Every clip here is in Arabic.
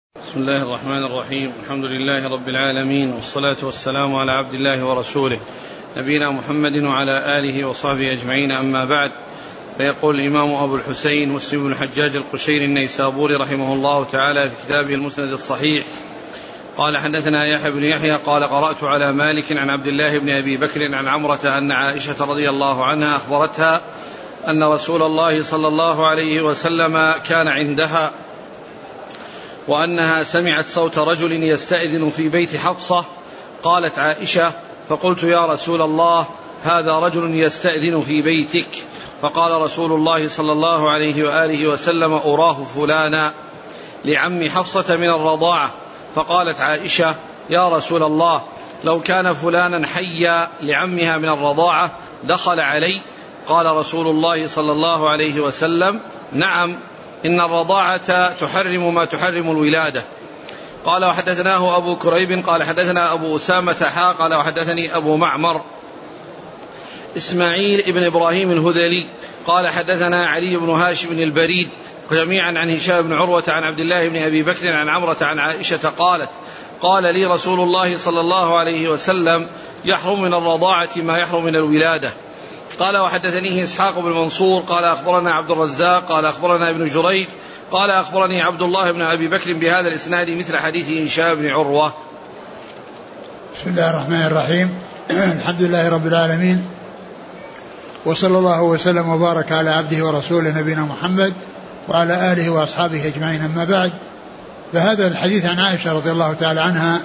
بسم الله الرحمن الرحيم. الحمد لله رب العالمين، والصلاة والسلام على عبد الله ورسوله نبينا محمد وعلى آله وصحبه أجمعين، أما بعد. فيقول الإمام أبو الحسين مسلم بن الحجاج القشيري النيسابوري رحمه الله تعالى في كتابه المسند الصحيح قال: حدثنا يحيى بن يحيى قال: قرأت على مالك عن عبد الله بن أبي بكر عن عمرة أن عائشة رضي الله عنها أخبرتها أن رسول الله صلى الله عليه وسلم كان عندها، وأنها سمعت صوت رجل يستأذن في بيت حفصة. قالت عائشة: فقلت: يا رسول الله، هذا رجل يستأذن في بيتك. فقال رسول الله صلى الله عليه وآله وسلم: أراه فلانا لعم حفصة من الرضاعة. فقالت عائشة: يا رسول الله، لو كان فلانا حيا لعمها من الرضاعة دخل علي. قال رسول الله صلى الله عليه وسلم: نعم، إن الرضاعة تحرم ما تحرم الولادة. قال: وحدثناه أبو كريب قال: حدثنا أبو أسامة قال: وحدثني أبو معمر إسماعيل ابن إبراهيم الهذلي قال: حدثنا علي بن هاشم البريد جميعا عن هشام بن عروة عن عبد الله بن أبي بكر عن عمرة عن عائشة قالت: قال لي رسول الله صلى الله عليه وسلم: يحرم من الرضاعة ما يحرم من الولادة. قال: وحدثنيه إسحاق بن منصور قال: أخبرنا عبد الرزاق قال: أخبرنا ابن جريج قال: أخبرني عبد الله بن أبي بكر بهذا الإسناد مثل حديث هشام بن عروة. بسم الله الرحمن الرحيم. الحمد لله رب العالمين، وصلى الله وسلم وبارك على عبده ورسوله نبينا محمد وعلى آله وأصحابه أجمعين، أما بعد. فهذا الحديث عن عائشة رضي الله تعالى عنها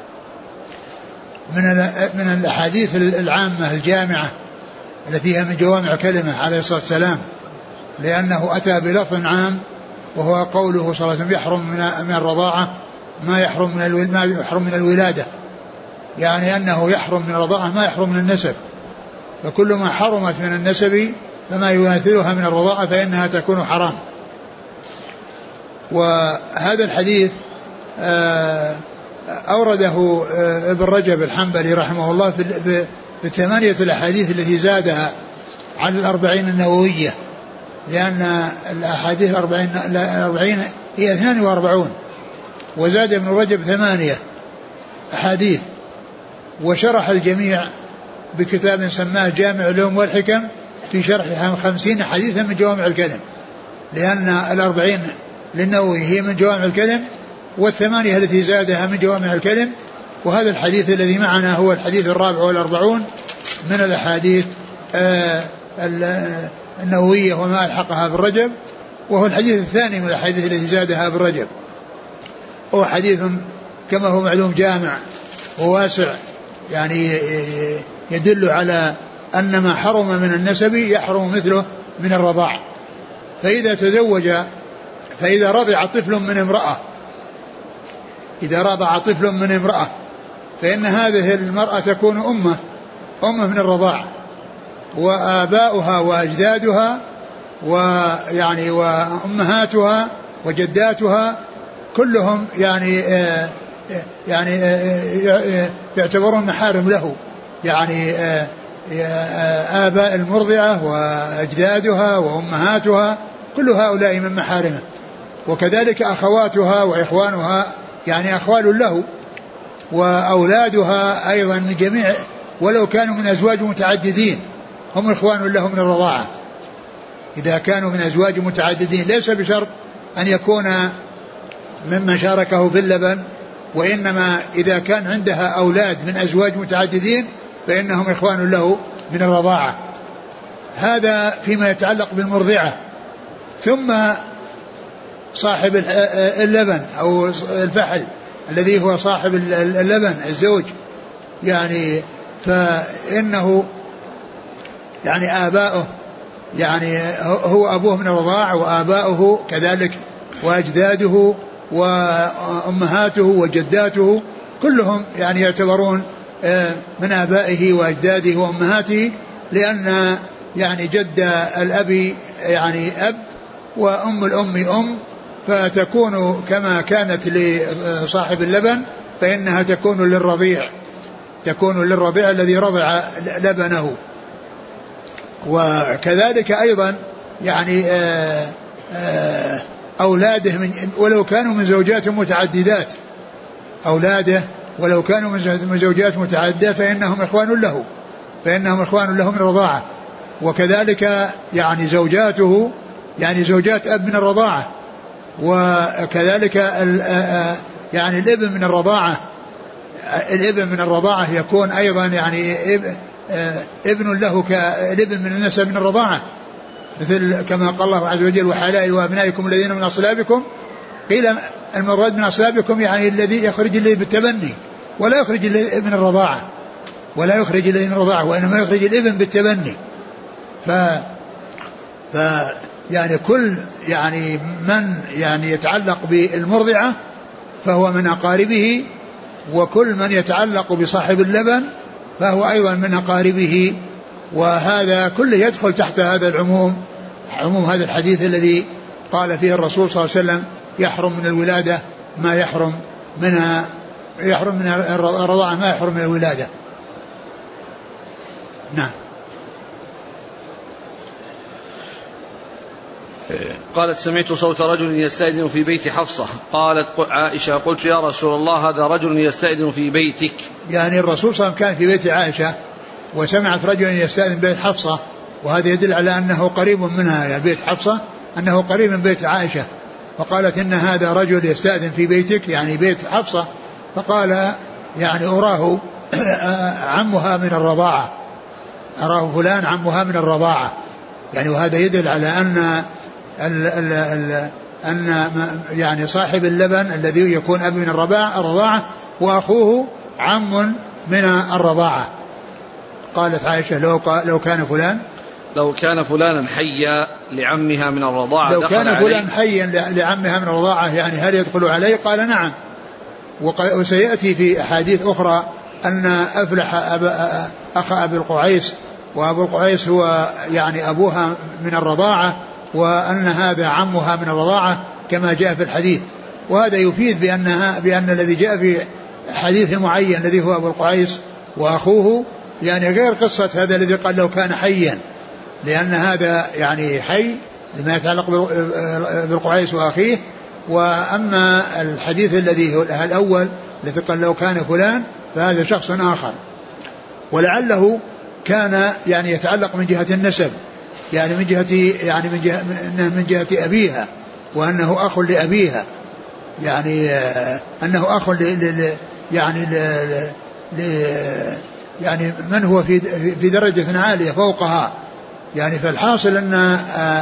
من الأحاديث العامة الجامعة التي هي من جوامع كلمة عليه الصلاة والسلام، لأنه أتى بلفظ عام وهو قوله صلى الله عليه وسلم: يحرم من الرضاعة ما يحرم من الولادة، يعني أنه يحرم من الرضاعة ما يحرم من النسب، فكل ما حرمت من النسب فما يماثلها من الرضاعة فإنها تكون حرام. وهذا الحديث أورده ابن رجب الحنبلي رحمه الله في الثمانية الأحاديث التي زادها على 40 النووية، لأن الأحاديث 40 هي 42، وزاد ابن رجب 8 أحاديث، وشرح الجميع بكتاب سماه جامع العلوم والحكم في شرح 50 حديثا من جوامع الكلم، لأن 40 للنووي هي من جوامع الكلم، والثمانية التي زادها من جوامع الكلم. وهذا الحديث الذي معنا هو الحديث 44 من الأحاديث النووية وما ألحقها بالرجب، وهو الحديث الثاني من الأحاديث التي زادها بالرجب. هو حديث كما هو معلوم جامع وواسع، يعني يدل على أن ما حرم من النسب يحرم مثله من الرضاع. فإذا تزوج، فإذا رضع طفل من امرأة، إذا رضع طفل من امرأة فإن هذه المرأة تكون أمه من الرضاع، وآباؤها وأجدادها ويعني وأمهاتها وجداتها كلهم يعني يعتبرون محارم له، يعني آباء المرضعة وأجدادها وأمهاتها كل هؤلاء من محارمه، وكذلك أخواتها وإخوانها يعني أخوال له، وأولادها أيضا من جميع، ولو كانوا من أزواج متعددين هم إخوان له من الرضاعة. إذا كانوا من أزواج متعددين ليس بشرط أن يكون ممن شاركه في اللبن، وإنما إذا كان عندها أولاد من أزواج متعددين فإنهم إخوان له من الرضاعة. هذا فيما يتعلق بالمرضعة. ثم صاحب اللبن أو الفحل الذي هو صاحب اللبن الزوج، يعني فإنه يعني آباؤه يعني هو أبوه من الرضاع، وآباؤه كذلك وأجداده وأمهاته وجداته كلهم يعني يعتبرون من آبائه وأجداده وأمهاته، لأن يعني جد الأب يعني أب وأم الأم فتكون كما كانت لصاحب اللبن فإنها تكون للرضيع الذي رضع لبنه. وكذلك أيضا يعني أولاده ولو كانوا من زوجات متعددات، أولاده ولو كانوا من زوجات متعددة فإنهم إخوان له من الرضاعة. وكذلك يعني زوجاته يعني زوجات أب من الرضاعة. وكذلك يعني الابن من الرضاعة يكون أيضا يعني ابن له كالابن من النسب من الرضاعة، مثل كما قال الله عز وجل وحلائل وأبنائكم الذين من أصلابكم. قيل المراد من أصلابكم يعني الذي يخرج الذي بالتبني، ولا يخرج الذي من الرضاعة، وإنما يخرج الابن بالتبني. يعني كل يعني من يعني يتعلق بالمرضعة فهو من أقاربه، وكل من يتعلق بصاحب اللبن فهو أيضا من أقاربه. وهذا كله يدخل تحت هذا العموم، عموم هذا الحديث الذي قال فيه الرسول صلى الله عليه وسلم يحرم من الولادة ما يحرم من الرضاعة ما يحرم من الولادة. نعم. قالت سمعت صوت رجل يستأذن في بيت حفصة. قالت عائشة قلت يا رسول الله هذا رجل يستأذن في بيتك. يعني الرسول صلى الله عليه وسلم كان في بيت عائشة وسمعت رجلا يستأذن بيت حفصة، وهذا يدل على أنه قريب منها، يعني بيت حفصة أنه قريب من بيت عائشة. فقالت إن هذا رجل يستأذن في بيتك يعني بيت حفصة. فقال يعني أراه عمها من الرضاعة، أراه فلان عمها من الرضاعة. يعني وهذا يدل على أن يعني صاحب اللبن الذي يكون أب من الرضاعة وأخوه عم من الرضاعة. قالت عائشة لو كان فلانا حيا لعمها من الرضاعة لو كان فلان حيا لعمها من الرضاعة يعني هل يدخل عليه؟ قال نعم. وسيأتي في أحاديث أخرى أن أفلح أخ أبي القعيس، وأبو القعيس هو يعني أبوها من الرضاعة، وأن هذا عمها من الرضاعة كما جاء في الحديث. وهذا يفيد بأن الذي جاء في حديث معين الذي هو أبو القعيس وأخوه يعني غير قصة هذا الذي قال لو كان حيا، لأن هذا يعني حي لما يتعلق بالقعيس وأخيه. وأما الحديث الذي هو الأول الذي قال لو كان فلان فهذا شخص آخر، ولعله كان يعني يتعلق من جهة النسب، يعني من جهة أبيها، وأنه أخ لأبيها، يعني أنه أخ يعني من هو في درجة عالية فوقها. يعني فالحاصل أن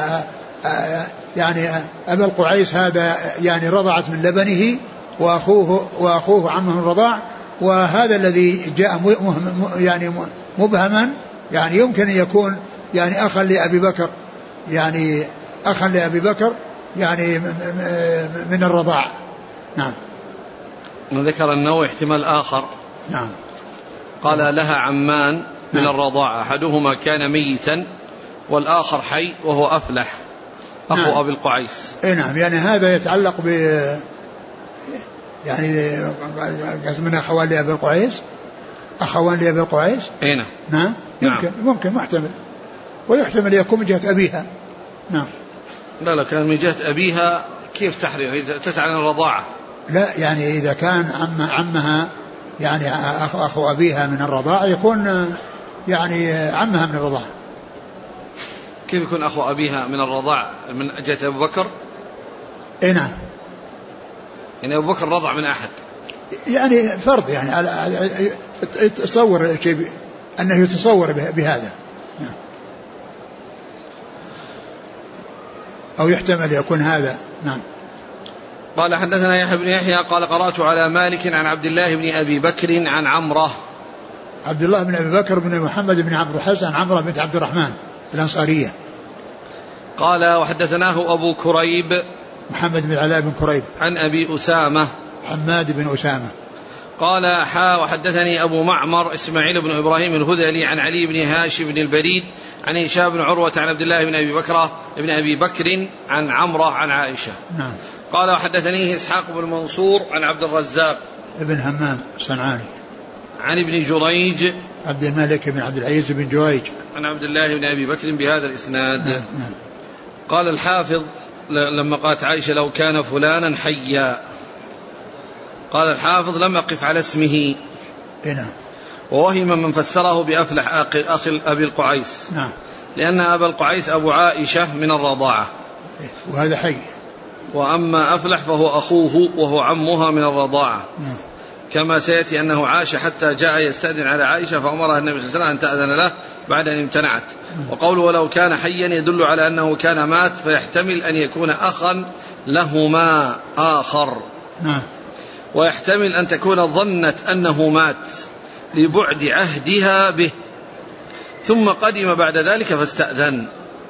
يعني أبا القعيس هذا يعني رضعت من لبنه، وأخوه عمه الرضاع. وهذا الذي جاء يعني مبهما يعني يمكن أن يكون يعني أخا لأبي بكر يعني من الرضاع. نعم. ذكر النووي احتمال آخر. نعم. قال لها عمان من الرضاعة، أحدهما كان ميتا والآخر حي وهو أفلح أخو أبي القعيس. نعم. يعني هذا يتعلق ب يعني من أخوان لأبي القعيس، أخوان لأبي القعيس. نعم. ممكن محتمل، ويحتمل يكون من جهة أبيها. نعم. لا لو كان من جهة أبيها كيف تحرم تسعى عن الرضاعة؟ لا يعني إذا كان عمها يعني أخو أبيها من الرضاعة يكون يعني عمها من الرضاعة. كيف يكون أخو أبيها من الرضاعة من جهة أبو بكر؟ نعم. يعني أبو بكر رضع من أحد، يعني فرض يعني على تصور شيء أنه يتصور بهذا. نعم. أو يحتمل يكون هذا. نعم. قال حدثنا يحيى بن يحيى قال قرأت على مالك عن عبد الله بن أبي بكر عن عمرة. عبد الله بن أبي بكر بن محمد بن عبد الحسن عن عمرة بنت عبد الرحمن الأنصارية. قال وحدثناه أبو كريب محمد بن علاء بن كريب عن أبي أسامة حماد بن أسامة. قال وحدثني أبو معمر إسماعيل بن إبراهيم الهذلي عن علي بن هاشم بن البريد عن هشام بن عروة عن عبد الله بن أبي بكر عن عمرة عن عائشة. نعم. قال وحدثنيه إسحاق بن منصور عن عبد الرزاق ابن همام الصنعاني عن ابن جريج عبد الملك بن عبد العزيز بن جريج عن عبد الله بن أبي بكر بهذا الإسناد. نعم. قال الحافظ لما قالت عائشة لو كان فلانا حيا، قال الحافظ لم أقف على اسمه. نعم. ووهم من فسره بأفلح أخي أبي القعيس، نعم، لأن أبا القعيس أبو عائشة من الرضاعة، وهذا حي. وأما أفلح فهو أخوه وهو عمها من الرضاعة. نعم. كما سيأتي أنه عاش حتى جاء يستأذن على عائشة فأمرها النبي صلى الله عليه وسلم أن تأذن له بعد أن امتنعت. وقوله ولو كان حيا يدل على أنه كان مات، فيحتمل أن يكون أخا لهما آخر. نعم. ويحتمل أن تكون ظنت أنه مات لبعد عهدها به، ثم قدم بعد ذلك فاستأذن.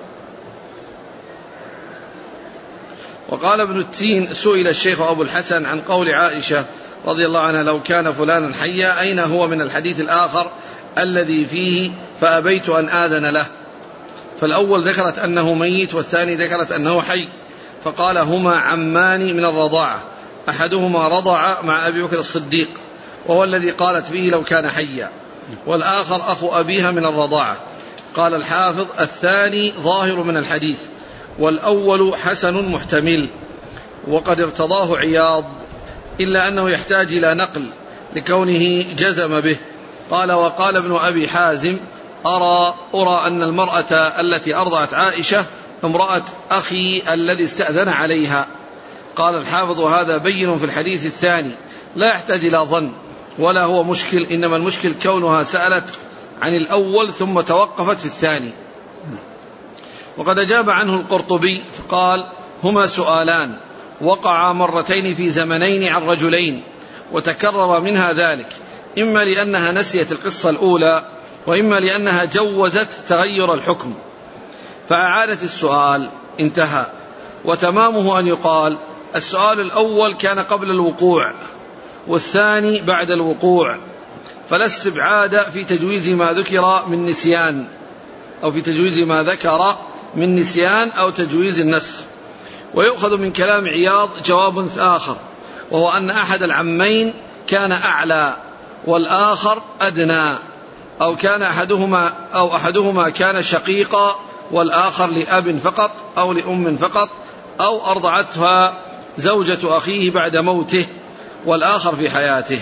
وقال ابن التين سئل الشيخ أبو الحسن عن قول عائشة رضي الله عنها لو كان فلانا حيا أين هو من الحديث الآخر الذي فيه فأبيت أن آذن له؟ فالأول ذكرت أنه ميت، والثاني ذكرت أنه حي، فقال هما عمان من الرضاعة، أحدهما رضع مع أبي بكر الصديق وهو الذي قالت فيه لو كان حيا، والآخر أخو أبيها من الرضاعة. قال الحافظ الثاني ظاهر من الحديث، والأول حسن محتمل، وقد ارتضاه عياض، إلا أنه يحتاج إلى نقل لكونه جزم به. قال وقال ابن أبي حازم أرى أن المرأة التي أرضعت عائشة امرأة أخي الذي استأذن عليها. قال الحافظ وهذا بين في الحديث الثاني، لا يحتاج إلى ظن ولا هو مشكل، إنما المشكل كونها سألت عن الأول ثم توقفت في الثاني. وقد أجاب عنه القرطبي فقال هما سؤالان وقعا مرتين في زمنين عن رجلين، وتكرر منها ذلك، إما لأنها نسيت القصة الأولى، وإما لأنها جوزت تغير الحكم فأعادت السؤال، انتهى. وتمامه أن يقال السؤال الأول كان قبل الوقوع والثاني بعد الوقوع، فلا استبعاد في تجويز ما ذكر من نسيان، أو في تجويز ما ذكر من نسيان أو تجويز النسخ. ويؤخذ من كلام عياض جواب آخر، وهو أن أحد العمين كان أعلى والآخر أدنى، أو أحدهما كان شقيقا والآخر لأب فقط أو لأم فقط، أو أرضعتها زوجة أخيه بعد موته والآخر في حياته.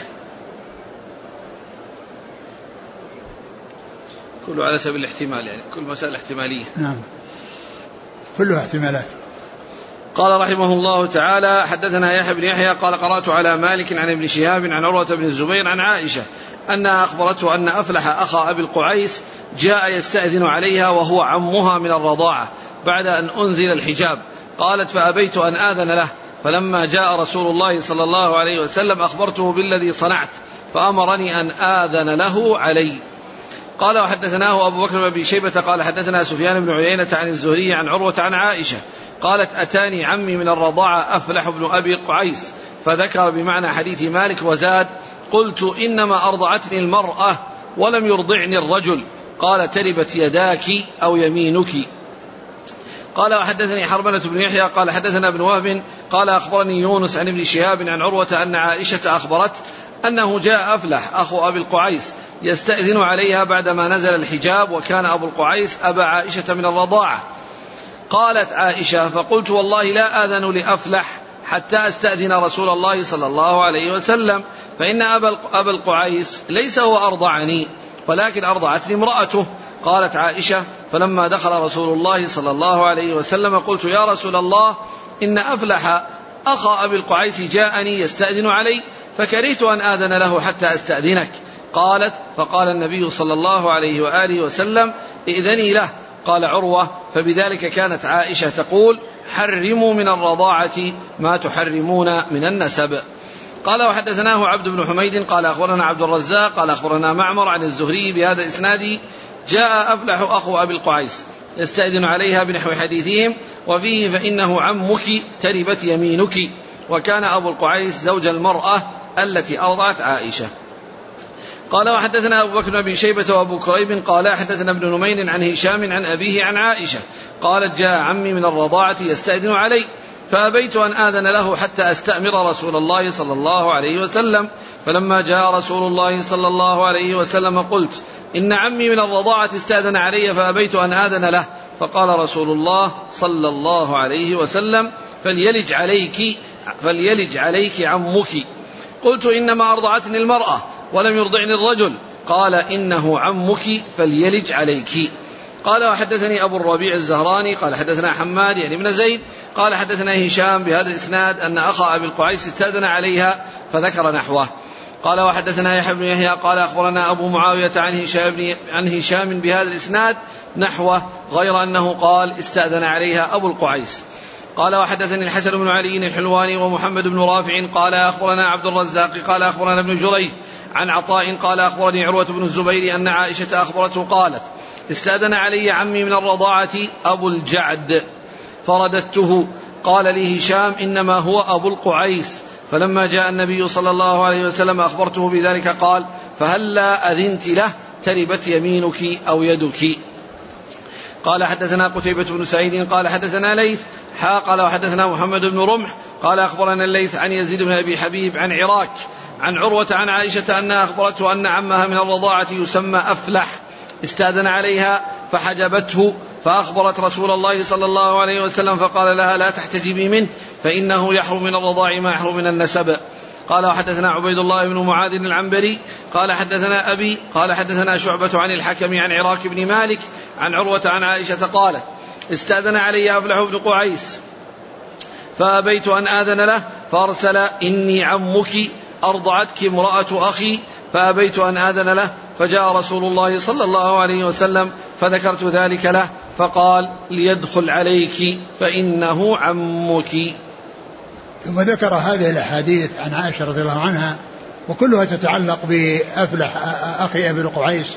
كله على سبيل الاحتمال، يعني كل مسألة احتمالية. نعم، كلها احتمالات. قال رحمه الله تعالى حدثنا يحيى بن يحيى قال قرأت على مالك عن ابن شهاب عن عروة بن الزبير عن عائشة أنها أخبرته أن أفلح أخا أبي القعيس جاء يستأذن عليها وهو عمها من الرضاعة بعد أن أنزل الحجاب. قالت فأبيت أن آذن له، فلما جاء رسول الله صلى الله عليه وسلم أخبرته بالذي صنعت فأمرني أن آذن له علي. قال وحدثناه أبو بكر بن أبي شيبة قال حدثنا سفيان بن عيينة عن الزهري عن عروة عن عائشة قالت أتاني عمي من الرضاعة أفلح بن أبي قعيس، فذكر بمعنى حديث مالك وزاد قلت إنما أرضعتني المرأة ولم يرضعني الرجل، قال تربت يداك أو يمينك. قال وحدثني حرملة بن يحيى قال حدثنا ابن وهب قال أخبرني يونس عن ابن شهاب عن عروة أن عائشة أخبرت أنه جاء أفلح أخو أبي القعيس يستأذن عليها بعدما نزل الحجاب، وكان أبو القعيس أبا عائشة من الرضاعة. قالت عائشة فقلت والله لا آذن لأفلح حتى أستأذن رسول الله صلى الله عليه وسلم، فإن أبا القعيس ليس هو أرضعني ولكن أرضعتني امرأته. قالت عائشة فلما دخل رسول الله صلى الله عليه وسلم قلت يا رسول الله إن أفلح أخا أبي القعيس جاءني يستأذن علي فكرهت أن آذن له حتى أستأذنك. قالت فقال النبي صلى الله عليه وآله وسلم ائذني له. قال عروة فبذلك كانت عائشة تقول حرموا من الرضاعة ما تحرمون من النسب. قال وحدثناه عبد بن حميد قال أخبرنا عبد الرزاق قال أخبرنا معمر عن الزهري بهذا الإسناد جاء أفلح أخو أبي القعيس يستأذن عليها بنحو حديثهم وفيه فإنه عمك تربت يمينك، وكان أبو القعيس زوج المرأة التي أرضعت عائشة. قال وحدثنا أبو بكر بن أبي شيبة وأبو كريب قال حدثنا ابن نمير عن هشام عن أبيه عن عائشة قالت جاء عمي من الرضاعة يستأذن علي فأبيت أن آذن له حتى أستأمر رسول الله صلى الله عليه وسلم، فلما جاء رسول الله صلى الله عليه وسلم قلت إن عمي من الرضاعة استأذن علي فأبيت أن آذن له، فقال رسول الله صلى الله عليه وسلم فليلج عليك عمك. قلت إنما أرضعتني المرأة ولم يرضعني الرجل. قال إنه عمك فليلج عليك. قال وحدثني أبو الربيع الزهراني قال حدثنا حماد يعني بن زيد قال حدثنا هشام بهذا الإسناد أن أخا أبي القعيس استأذن عليها فذكر نحوه. قال وحدثنا يحيى بن يحيى قال أخبرنا أبو معاوية عن هشام بهذا الإسناد نحوه غير أنه قال استأذن عليها أبو القعيس. قال وحدثني الحسن بن علي الحلواني ومحمد بن رافع قال أخبرنا عبد الرزاق قال أخبرنا ابن جريج عن عطاء قال أخبرني عروة بن الزبير أن عائشة أخبرته قالت استأذن علي عمي من الرضاعة أبو الجعد فرددته. قال لي هشام إنما هو أبو القعيس. فلما جاء النبي صلى الله عليه وسلم أخبرته بذلك قال فهلا أذنت له تربت يمينك أو يدك. قال حدثنا قتيبة بن سعيد قال حدثنا ليث قال وحدثنا محمد بن رمح قال أخبرنا الليث عن يزيد بن أبي حبيب عن عراك عن عروة عن عائشة أنها أخبرته أن عمها من الرضاعة يسمى أفلح استأذن عليها فحجبته فأخبرت رسول الله صلى الله عليه وسلم فقال لها لا تحتجبي منه فإنه يحرم من الرضاع ما يحرم من النسب. قال وحدثنا عبيد الله بن معاذ العنبري قال حدثنا أبي قال حدثنا شعبة عن الحكم عن عراك بن مالك عن عروة عن عائشة قالت استأذن علي أفلح بن قعيس فأبيت أن آذن له فأرسل إني عمك أرضعتك امرأة أخي فأبيت أن آذن له فجاء رسول الله صلى الله عليه وسلم فذكرت ذلك له فقال ليدخل عليك فإنه عمك. ثم ذكر هذه الأحاديث عن عائشة رضي الله عنها وكلها تتعلق بأفلح أخي أبي القعيس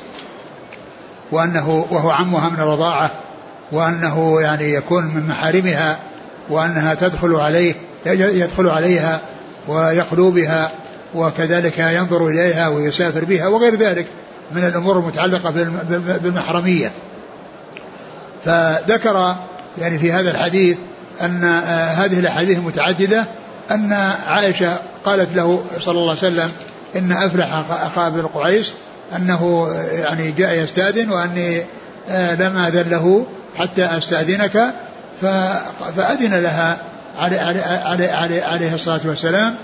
وهو عمها من الرضاعة وأنه يعني يكون من محارمها وأنها يدخل عليها ويخلو بها وكذلك ينظر إليها ويسافر بها وغير ذلك من الأمور المتعلقة بالمحرمية. فذكر يعني في هذا الحديث أن هذه الأحاديث المتعددة أن عائشة قالت له صلى الله عليه وسلم إن أفلح أخا أبي القعيس أنه يعني جاء يستأذن وأني لم أذن له حتى أستأذنك فأذن لها عليه الصلاة والسلام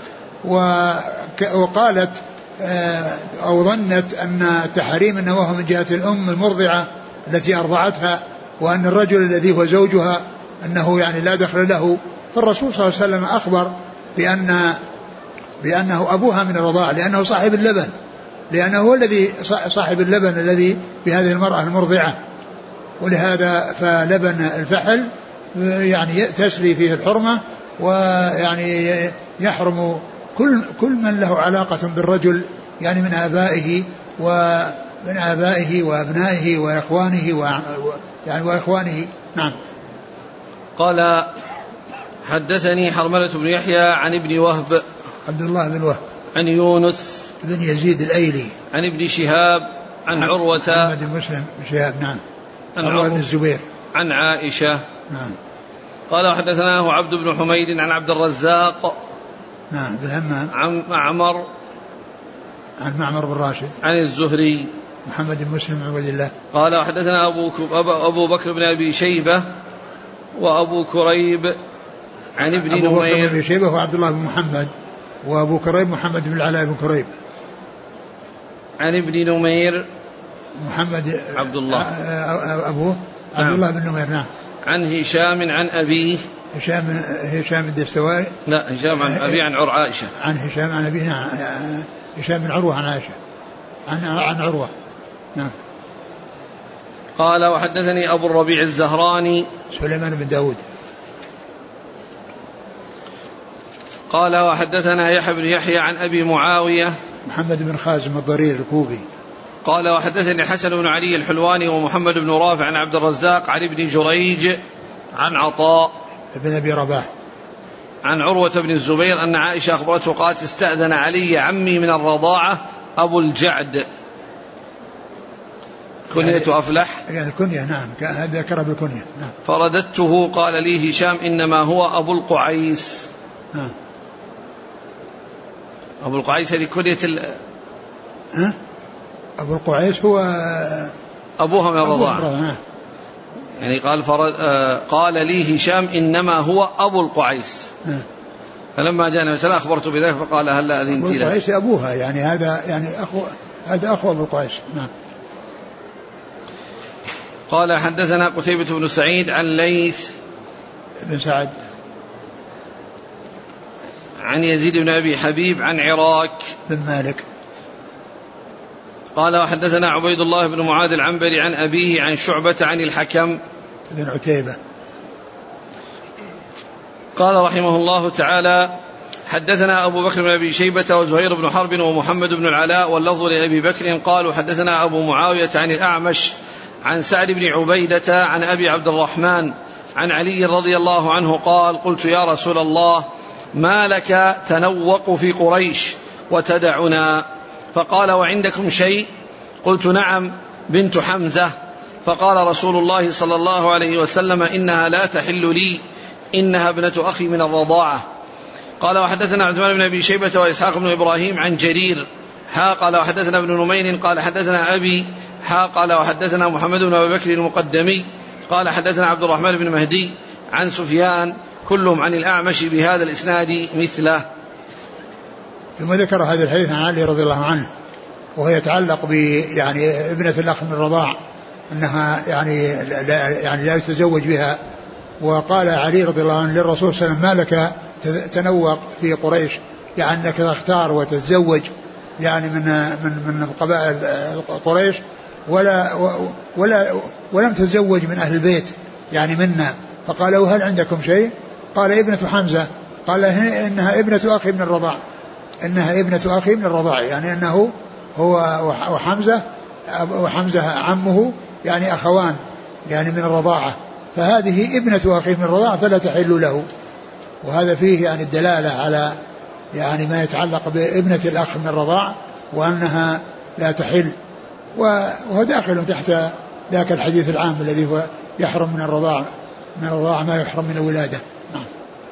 وقالت أو ظنت أن التحريم أنه هو من جهة الأم المرضعة التي أرضعتها وأن الرجل الذي هو زوجها أنه يعني لا دخل له. فالرسول صلى الله عليه وسلم أخبر بأنه أبوها من الرضاعة لأنه صاحب اللبن لأنه هو الذي صاحب اللبن الذي بهذه المرأة المرضعة ولهذا فلبن الفحل يعني تسري فيه الحرمة ويعني يحرم كل من له علاقة بالرجل يعني من آبائه وأبنائه وإخوانه نعم. قال حدثني حرملة بن يحيى عن ابن وهب عبد الله بن وهب عن يونس بن يزيد الأيلي عن ابن شهاب عن عروة محمد بن مسلم بن شهاب نعم عن عروة بن الزبير عن عائشة نعم. قال حدثناه عبد بن حميد عن عبد الرزاق نعم بن همام عن معمر بن راشد عن الزهري محمد بن مسلم عبد الله. قال حدثنا أبو بكر بن أبي شيبة وأبو كريب عن ابن نمير. أبو بكر بن أبي شيبة وعبد الله بن محمد وأبو كريب محمد بن العلاء بن كريب عن ابن نمير محمد عبد الله أبوه عبد الله بن نمير نعم. عن هشام عن أبيه هشام الدستوائي لا هشام عن أبيه عن عائشة عن هشام عن أبيه نعم هشام بن عروة عن عائشة عن عروة نعم. قال وحدثني أبو الربيع الزهراني سليمان بن داود. قال وحدثنا يحيى بن يحيى عن أبي معاوية محمد بن خازم الضرير الكوفي. قال وحدثني حسن بن علي الحلواني ومحمد بن رافع عن عبد الرزاق عن ابن جريج عن عطاء بن أبي رباح عن عروة بن الزبير أن عائشة أخبرته قالت استأذن علي عمي من الرضاعة أبو الجعد كنية أفلح يعني كنية نعم هذا ذكر بالكنية نعم. فرددته قال لي هشام إنما هو أبو القعيس نعم. أبو القعيس هذه كنية أبو القعيس هو أبوها من الرضاعة يعني قال لي هشام إنما هو أبو القعيس، فلما جاء النبي صلى الله عليه وسلم أخبرته بذلك فقال هلا أذنت له. أبو القعيس أبوها، يعني هذا أخو أبو القعيس. نعم. قال حدثنا قتيبة بن سعيد عن ليث بن سعد عن يزيد بن أبي حبيب عن عراك بن مالك قال وحدثنا عبيد الله بن معاذ العنبري عن أبيه عن شعبة عن الحكم بن عتيبة قال رحمه الله تعالى حدثنا أبو بكر بن أبي شيبة وزهير بن حرب ومحمد بن العلاء واللفظ لأبي بكر قالوا حدثنا أبو معاوية عن الأعمش عن سعد بن عبيدة عن أبي عبد الرحمن عن علي رضي الله عنه قال قلت يا رسول الله ما لك تنوق في قريش وتدعنا؟ فقال وعندكم شيء؟ قلت نعم بنت حمزة. فقال رسول الله صلى الله عليه وسلم إنها لا تحل لي، إنها ابنة أخي من الرضاعة. قال وحدثنا عثمان بن أبي شيبة وإسحاق بن إبراهيم عن جرير قال وحدثنا ابن نمير قال حدثنا أبي قال وحدثنا محمد بن أبي بكر المقدمي قال حدثنا عبد الرحمن بن مهدي عن سفيان كلهم عن الأعمش بهذا الإسناد مثله. ثم ذكر هذا الحديث عن علي رضي الله عنه وهو يتعلق يعني ابنة الأخ من الرضاع أنها يعني لا يتزوج بها. وقال علي رضي الله عنه للرسول صلى الله عليه وسلم ما لك تنوق في قريش، يعني أنك تختار وتتزوج يعني من قبائل قريش ولم تتزوج من أهل البيت يعني منا. فقال وهل عندكم شيء؟ قال ابنة حمزة. قال إنها ابنة أخي من الرضاع، إنها ابنة أخي من الرضاع، يعني أنه هو وحمزة عمه يعني أخوان يعني من الرضاعة، فهذه ابنة أخي من الرضاعة فلا تحل له. وهذا فيه يعني الدلالة على يعني ما يتعلق بابنة الأخ من الرضاع وأنها لا تحل، وهو داخل تحت ذاك الحديث العام الذي هو يحرم من الرضاع ما يحرم من الولادة. نعم.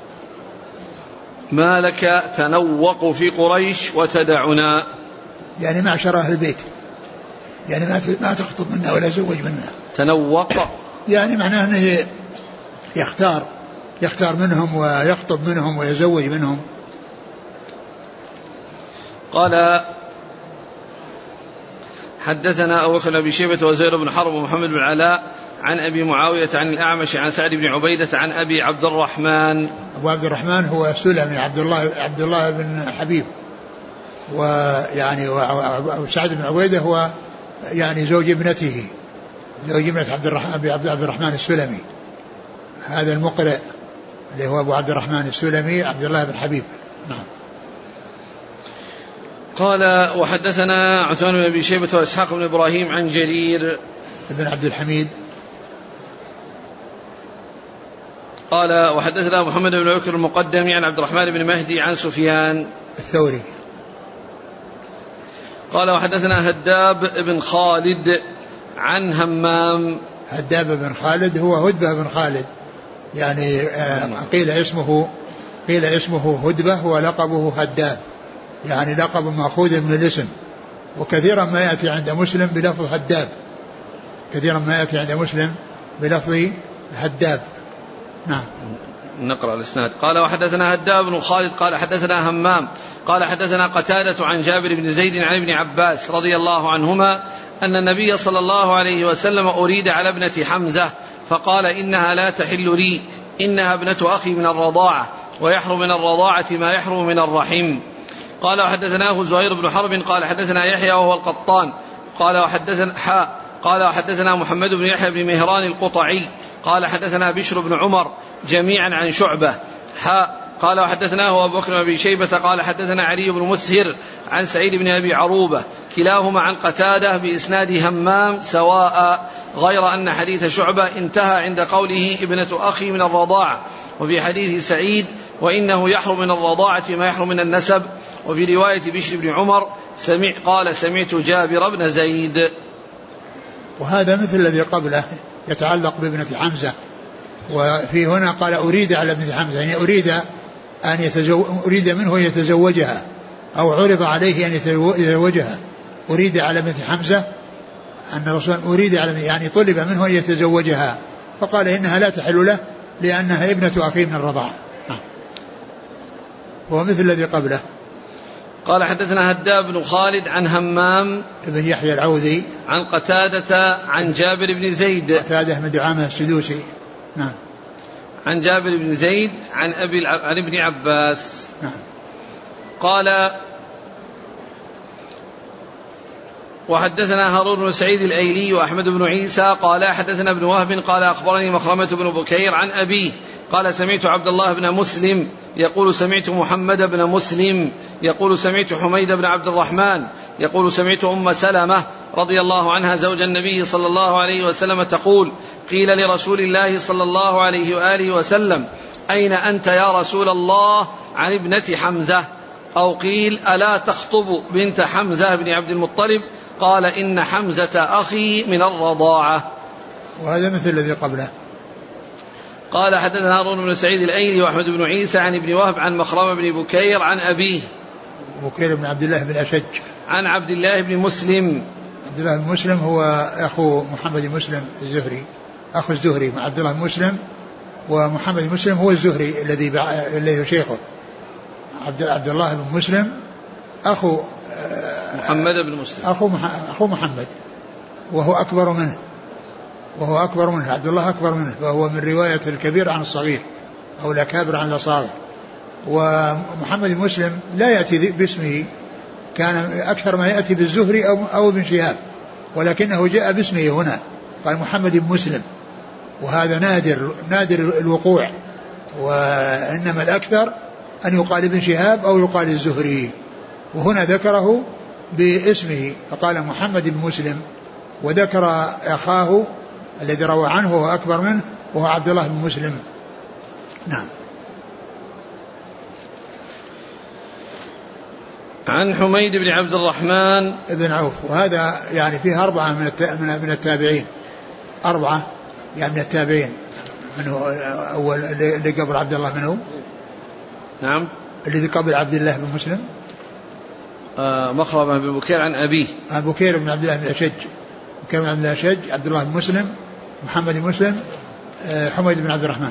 ما لك تنوق في قريش وتدعنا؟ يعني معشر أهل البيت، يعني ما تخطب منا ولا زوج منا. تنوق يعني معناه أنه يختار منهم ويخطب منهم ويزوج منهم. قال حدثنا أبو بكر بن أبي شيبة وزهير بن حرب ومحمد بن العلاء عن أبي معاوية عن الأعمش عن سعد بن عبيدة عن أبي عبد الرحمن. أبو عبد الرحمن هو سلمي عبد الله بن حبيب، ويعني وسعد بن عبيدة هو يعني زوج ابنة عبد الرحمن السلمي، هذا المقرئ اللي هو أبو عبد الرحمن السلمي عبد الله بن حبيب. نعم. قال وحدثنا عثمان بن أبي شيبة وإسحاق بن إبراهيم عن جرير بن عبد الحميد قال وحدثنا محمد بن بكر المقدمي عن عبد الرحمن بن مهدي عن سفيان الثوري قال وحدثنا هداب بن خالد عن همام. هداب بن خالد هو هدبة بن خالد، يعني قيل اسمه هدبة ولقبه هداب، يعني لقب مأخوذ من الاسم. وكثيرا ما يأتي عند مسلم بلفظ هداب، كثيرا ما يأتي عند مسلم بلفظ هداب. نعم. نقرأ الإسناد. قال وحدثنا هداب بن خالد قال حدثنا همام قال حدثنا قتادة عن جابر بن زيد عن ابن عباس رضي الله عنهما أن النبي صلى الله عليه وسلم أريد على ابنة حمزة فقال إنها لا تحل لي، إنها ابنة أخي من الرضاعة، ويحرم من الرضاعة ما يحرم من الرحم. قال وحدثناه زهير بن حرب قال حدثنا يحيى وهو القطان قال وحدثنا محمد بن يحيى بن مهران القطعي قال حدثنا بشر بن عمر جميعا عن شعبة قال وحدثناه أبو بكر بن أبي شيبة قال حدثنا علي بن مسهر عن سعيد بن أبي عروبة كلاهما عن قتادة بإسناد همام سواء، غير أن حديث شعبة انتهى عند قوله ابنة أخي من الرضاعة، وفي حديث سعيد وإنه يحرم من الرضاعة ما يحرم من النسب. وفي رواية بشر بن عمر قال سمعت جابر بن زيد. وهذا مثل الذي قبله يتعلق بابنة حمزة، وفي هنا قال أريد على ابنة حمزة، يعني أريد منه أن يتزوجها، أو عرض عليه أن يتزوجها. أريد على ابنة حمزة أن الرسول أريد على، يعني طلب منه أن يتزوجها، فقال إنها لا تحل له لأنها ابنة أخيه من الرضاعة. هو مثل الذي قبله. قال حدثنا هداب بن خالد عن همام ابن يحيى العوذي عن قتادة عن جابر بن زيد. قتادة بن دعامة السدوسي. نعم. عن جابر بن زيد عن ابن عباس. نعم. قال وحدثنا هارون بن سعيد الأيلي وأحمد بن عيسى قال حدثنا ابن وهب قال أخبرني مخرمة بن بكير عن أبيه قال سمعت عبد الله بن مسلم يقول سمعت محمد بن مسلم يقول سمعت حميد بن عبد الرحمن يقول سمعت أم سلمة رضي الله عنها زوج النبي صلى الله عليه وسلم تقول قيل لرسول الله صلى الله عليه وآله وسلم أين أنت يا رسول الله عن ابنة حمزة أو قيل ألا تخطب بنت حمزة بن عبد المطلب قال إن حمزة أخي من الرضاعة. وهذا مثل الذي قبله. قال حدثنا هارون بن سعيد الأيلي وأحمد بن عيسى عن ابن وهب عن مخرمة بن بكير عن أبيه بكير بن عبد الله بن أشج عن عبد الله بن مسلم. عبد الله بن مسلم هو أخو محمد بن مسلم الزهري أخو الزهري مع عبد الله بن مسلم، ومحمد بن مسلم هو الزهري الذي هو شيخه. عبد الله بن مسلم أخو محمد بن مسلم أخو محمد وهو أكبر منه عبد الله أكبر منه، فهو من رواية الكبير عن الصغير أو الأكابر عن الأصاغر. ومحمد بن مسلم لا يأتي باسمه، كان أكثر ما يأتي بالزهري أو ابن شهاب، ولكنه جاء باسمه هنا قال محمد بن مسلم، وهذا نادر الوقوع، وإنما الأكثر أن يقال ابن شهاب أو يقال الزهري، وهنا ذكره باسمه فقال محمد بن مسلم، وذكر أخاه الذي روى عنه وهو أكبر منه وهو عبد الله بن مسلم. نعم. عن حميد بن عبد الرحمن ابن عوف، وهذا يعني فيه 4 من التابعين، 4 يعني من التابعين. منه أول اللي قبل عبد الله منه؟ نعم. الذي قبل عبد الله بن مسلم مخرمة بن بكير عن أبيه بكير بن عبد الله بن أشج، بكير بن عبد الله أشج، عبد الله بن مسلم، محمد بن مسلم، حميد بن عبد الرحمن.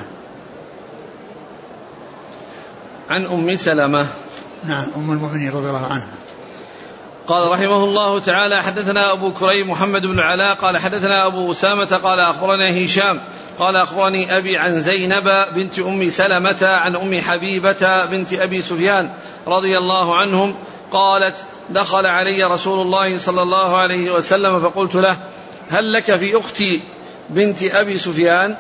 عن أم سلمة. نعم أم المؤمنين رضي الله عنها. قال رحمه الله تعالى حدثنا أبو كريم محمد بن العلاء قال حدثنا أبو أسامة قال أخبرنا هشام قال أخبرني أبي عن زينب بنت أم سلمة عن أم حبيبة بنت أبي سفيان رضي الله عنهم قالت دخل علي رسول الله صلى الله عليه وسلم فقلت له هل لك في أختي بنت أبي سفيان؟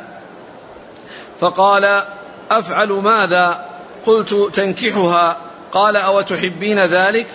فقال أفعل ماذا؟ قلت تنكحها. قال أو تحبين ذلك؟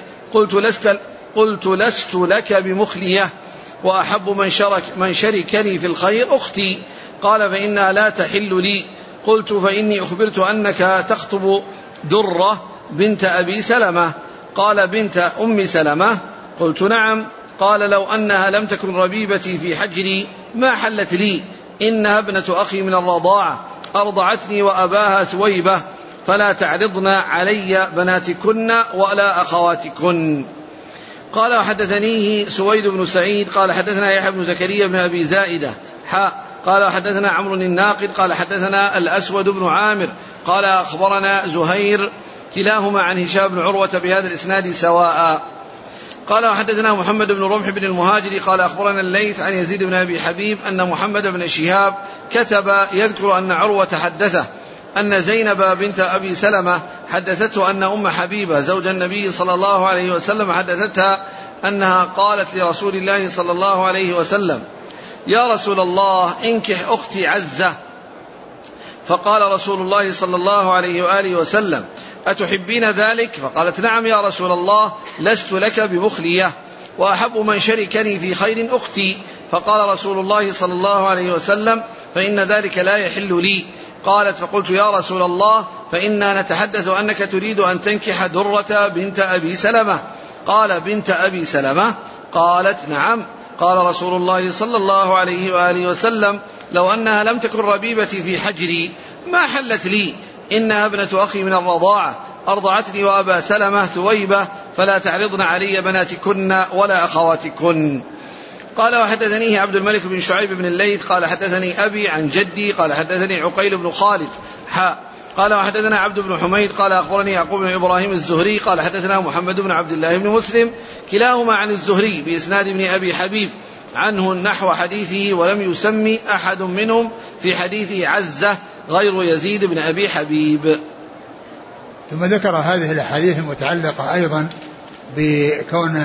قلت لست لك بمخلية، وأحب من شركني في الخير أختي. قال فإنها لا تحل لي. قلت فإني أخبرت أنك تخطب درة بنت أبي سلمة. قال بنت أم سلمة؟ قلت نعم. قال لو أنها لم تكن ربيبتي في حجري ما حلت لي، إنها ابنة أخي من الرضاعة أرضعتني وأباها ثويبة، فلا تعرضن علي بناتكن ولا أخواتكن. قال وحدثنيه سويد بن سعيد قال حدثنا يحيى بن زكريا بن أبي زائدة قال حدثنا عمرو الناقد قال حدثنا الأسود بن عامر قال أخبرنا زهير كلاهما عن هشام بن عروة بهذا الإسناد سواء. قال وحدثنا محمد بن رمح بن المهاجر قال أخبرنا الليث عن يزيد بن أبي حبيب أن محمد بن شهاب كتب يذكر أن عروة حدثه أن زينب بنت أبي سلمة حدثته أن أم حبيبة زوج النبي صلى الله عليه وسلم حدثتها أنها قالت لرسول الله صلى الله عليه وسلم يا رسول الله انكح أختي عزة. فقال رسول الله صلى الله عليه وآله وسلم أتحبين ذلك؟ فقالت نعم يا رسول الله لست لك بمخلية، وأحب من شركني في خير أختي. فقال رسول الله صلى الله عليه وسلم فإن ذلك لا يحل لي. قالت فقلت يا رسول الله فإنا نتحدث أنك تريد أن تنكح درة بنت أبي سلمة. قال بنت أبي سلمة؟ قالت نعم. قال رسول الله صلى الله عليه وآله وسلم لو أنها لم تكن ربيبتي في حجري ما حلت لي، إنها ابنة أخي من الرضاعة أرضعتني وأبا سلمة ثويبة، فلا تعرضن علي بناتكن ولا أخواتكن. قال وحدثنيه عبد الملك بن شعيب بن الليث قال حدثني أبي عن جدي قال حدثني عقيل بن خالد قال وحدثنا عبد بن حميد قال أخبرني يعقوب بن إبراهيم الزهري قال حدثنا محمد بن عبد الله بن مسلم كلاهما عن الزهري بإسناد ابن أبي حبيب عنه نحو حديثه ولم يسمي أحد منهم في حديثه عزة غير يزيد بن أبي حبيب. ثم ذكر هذه الأحاديث المتعلقة أيضا بكون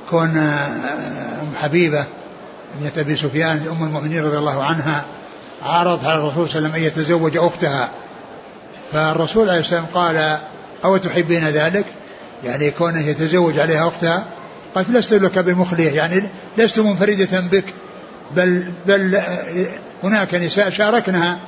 حبيبة ابنة أبي سفيان أم المؤمنين رضي الله عنها عرض على الرسول صلى الله عليه وسلم أن يتزوج أختها، فالرسول عليه السلام قال أو تحبين ذلك، يعني كونه يتزوج عليها أختها، قالت لست لك بمخلية، يعني لست منفردة بك، بل هناك نساء شاركنها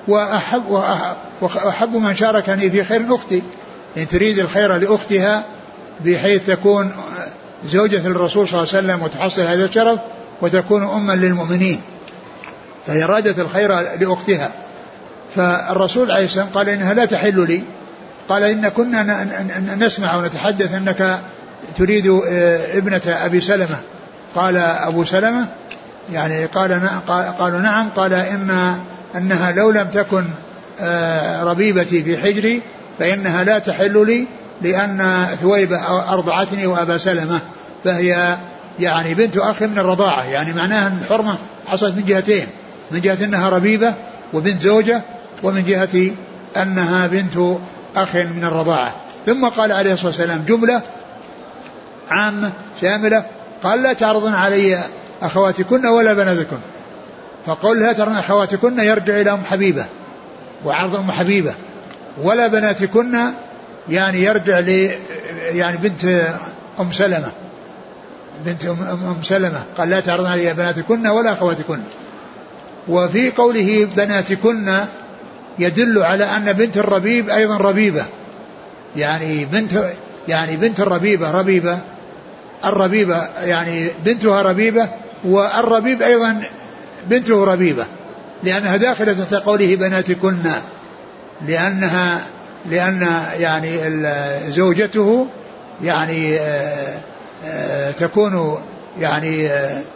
وأحب من شاركني في خير أختي، يعني تريد الخير لأختها بحيث تكون زوجة للرسول صلى الله عليه وسلم وتحصل هذا الشرف وتكون أما للمؤمنين، فهي أرادت الخير لأختها. فالرسول عليه السلام قال إنها لا تحل لي، قال إن كنا نسمع ونتحدث أنك تريد ابنة أبي سلمة. قال أبو سلمة يعني قالوا نعم، قال أنها لو لم تكن ربيبتي في حجري فإنها لا تحل لي، لأن ثويبة أرضعتني وأبا سلمة، فهي يعني بنت أخ من الرضاعة، يعني معناها أن الحرمة حصلت من جهتين، من جهة أنها ربيبة وبنت زوجة، ومن جهة أنها بنت أخ من الرضاعة. ثم قال عليه الصلاة والسلام جملة عامة شاملة، قال لا تعرضن علي أخواتكن ولا بناتكن، فقول لا تعرضن أخواتكن يرجع إلى أم حبيبة وعرض أم حبيبة، ولا بناتكن يعني يرجع يعني بنت أم سلمة، بنت أم سلمة، قال لا تعرضن علي بناتكن ولا أخواتكن. وفي قوله بناتكن يدل على أن بنت الربيب أيضا ربيبة، يعني بنت الربيبة الربيبة يعني بنتها ربيبة، والربيب أيضا بنته ربيبة، لأنها داخلة تحت قوله بناتكن، لأن يعني زوجته يعني تكون يعني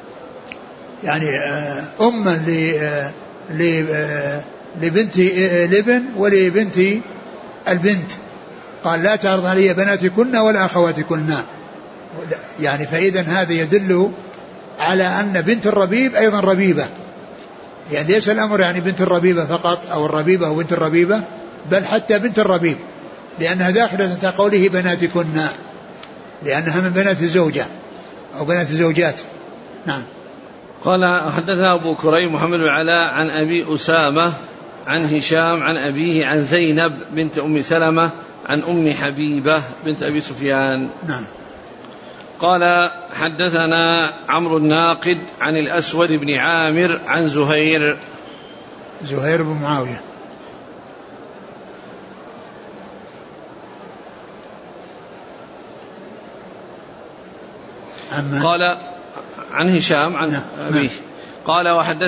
أما لبنت الابن ولبنت البنت، قال لا تعرض علي بناتكن ولا أخواتكن، يعني فإذا هذا يدل على أن بنت الربيب أيضا ربيبة، يعني ليس الأمر يعني بنت الربيبة فقط أو الربيبة أو بنت الربيبة، بل حتى بنت الربيب، لأنها داخلة تحت قوله بناتكن، لأنها من بنات الزوجة أو بنات الزوجات. نعم. قال حدثنا أبو كريم محمد بن علاء عن أبي أسامة عن هشام عن أبيه عن زينب بنت أم سلمة عن أم حبيبة بنت أبي سفيان. نعم. قال حدثنا عمرو الناقد عن الأسود بن عامر عن زهير بن معاوية. قال عن هشام عن أبيه. قال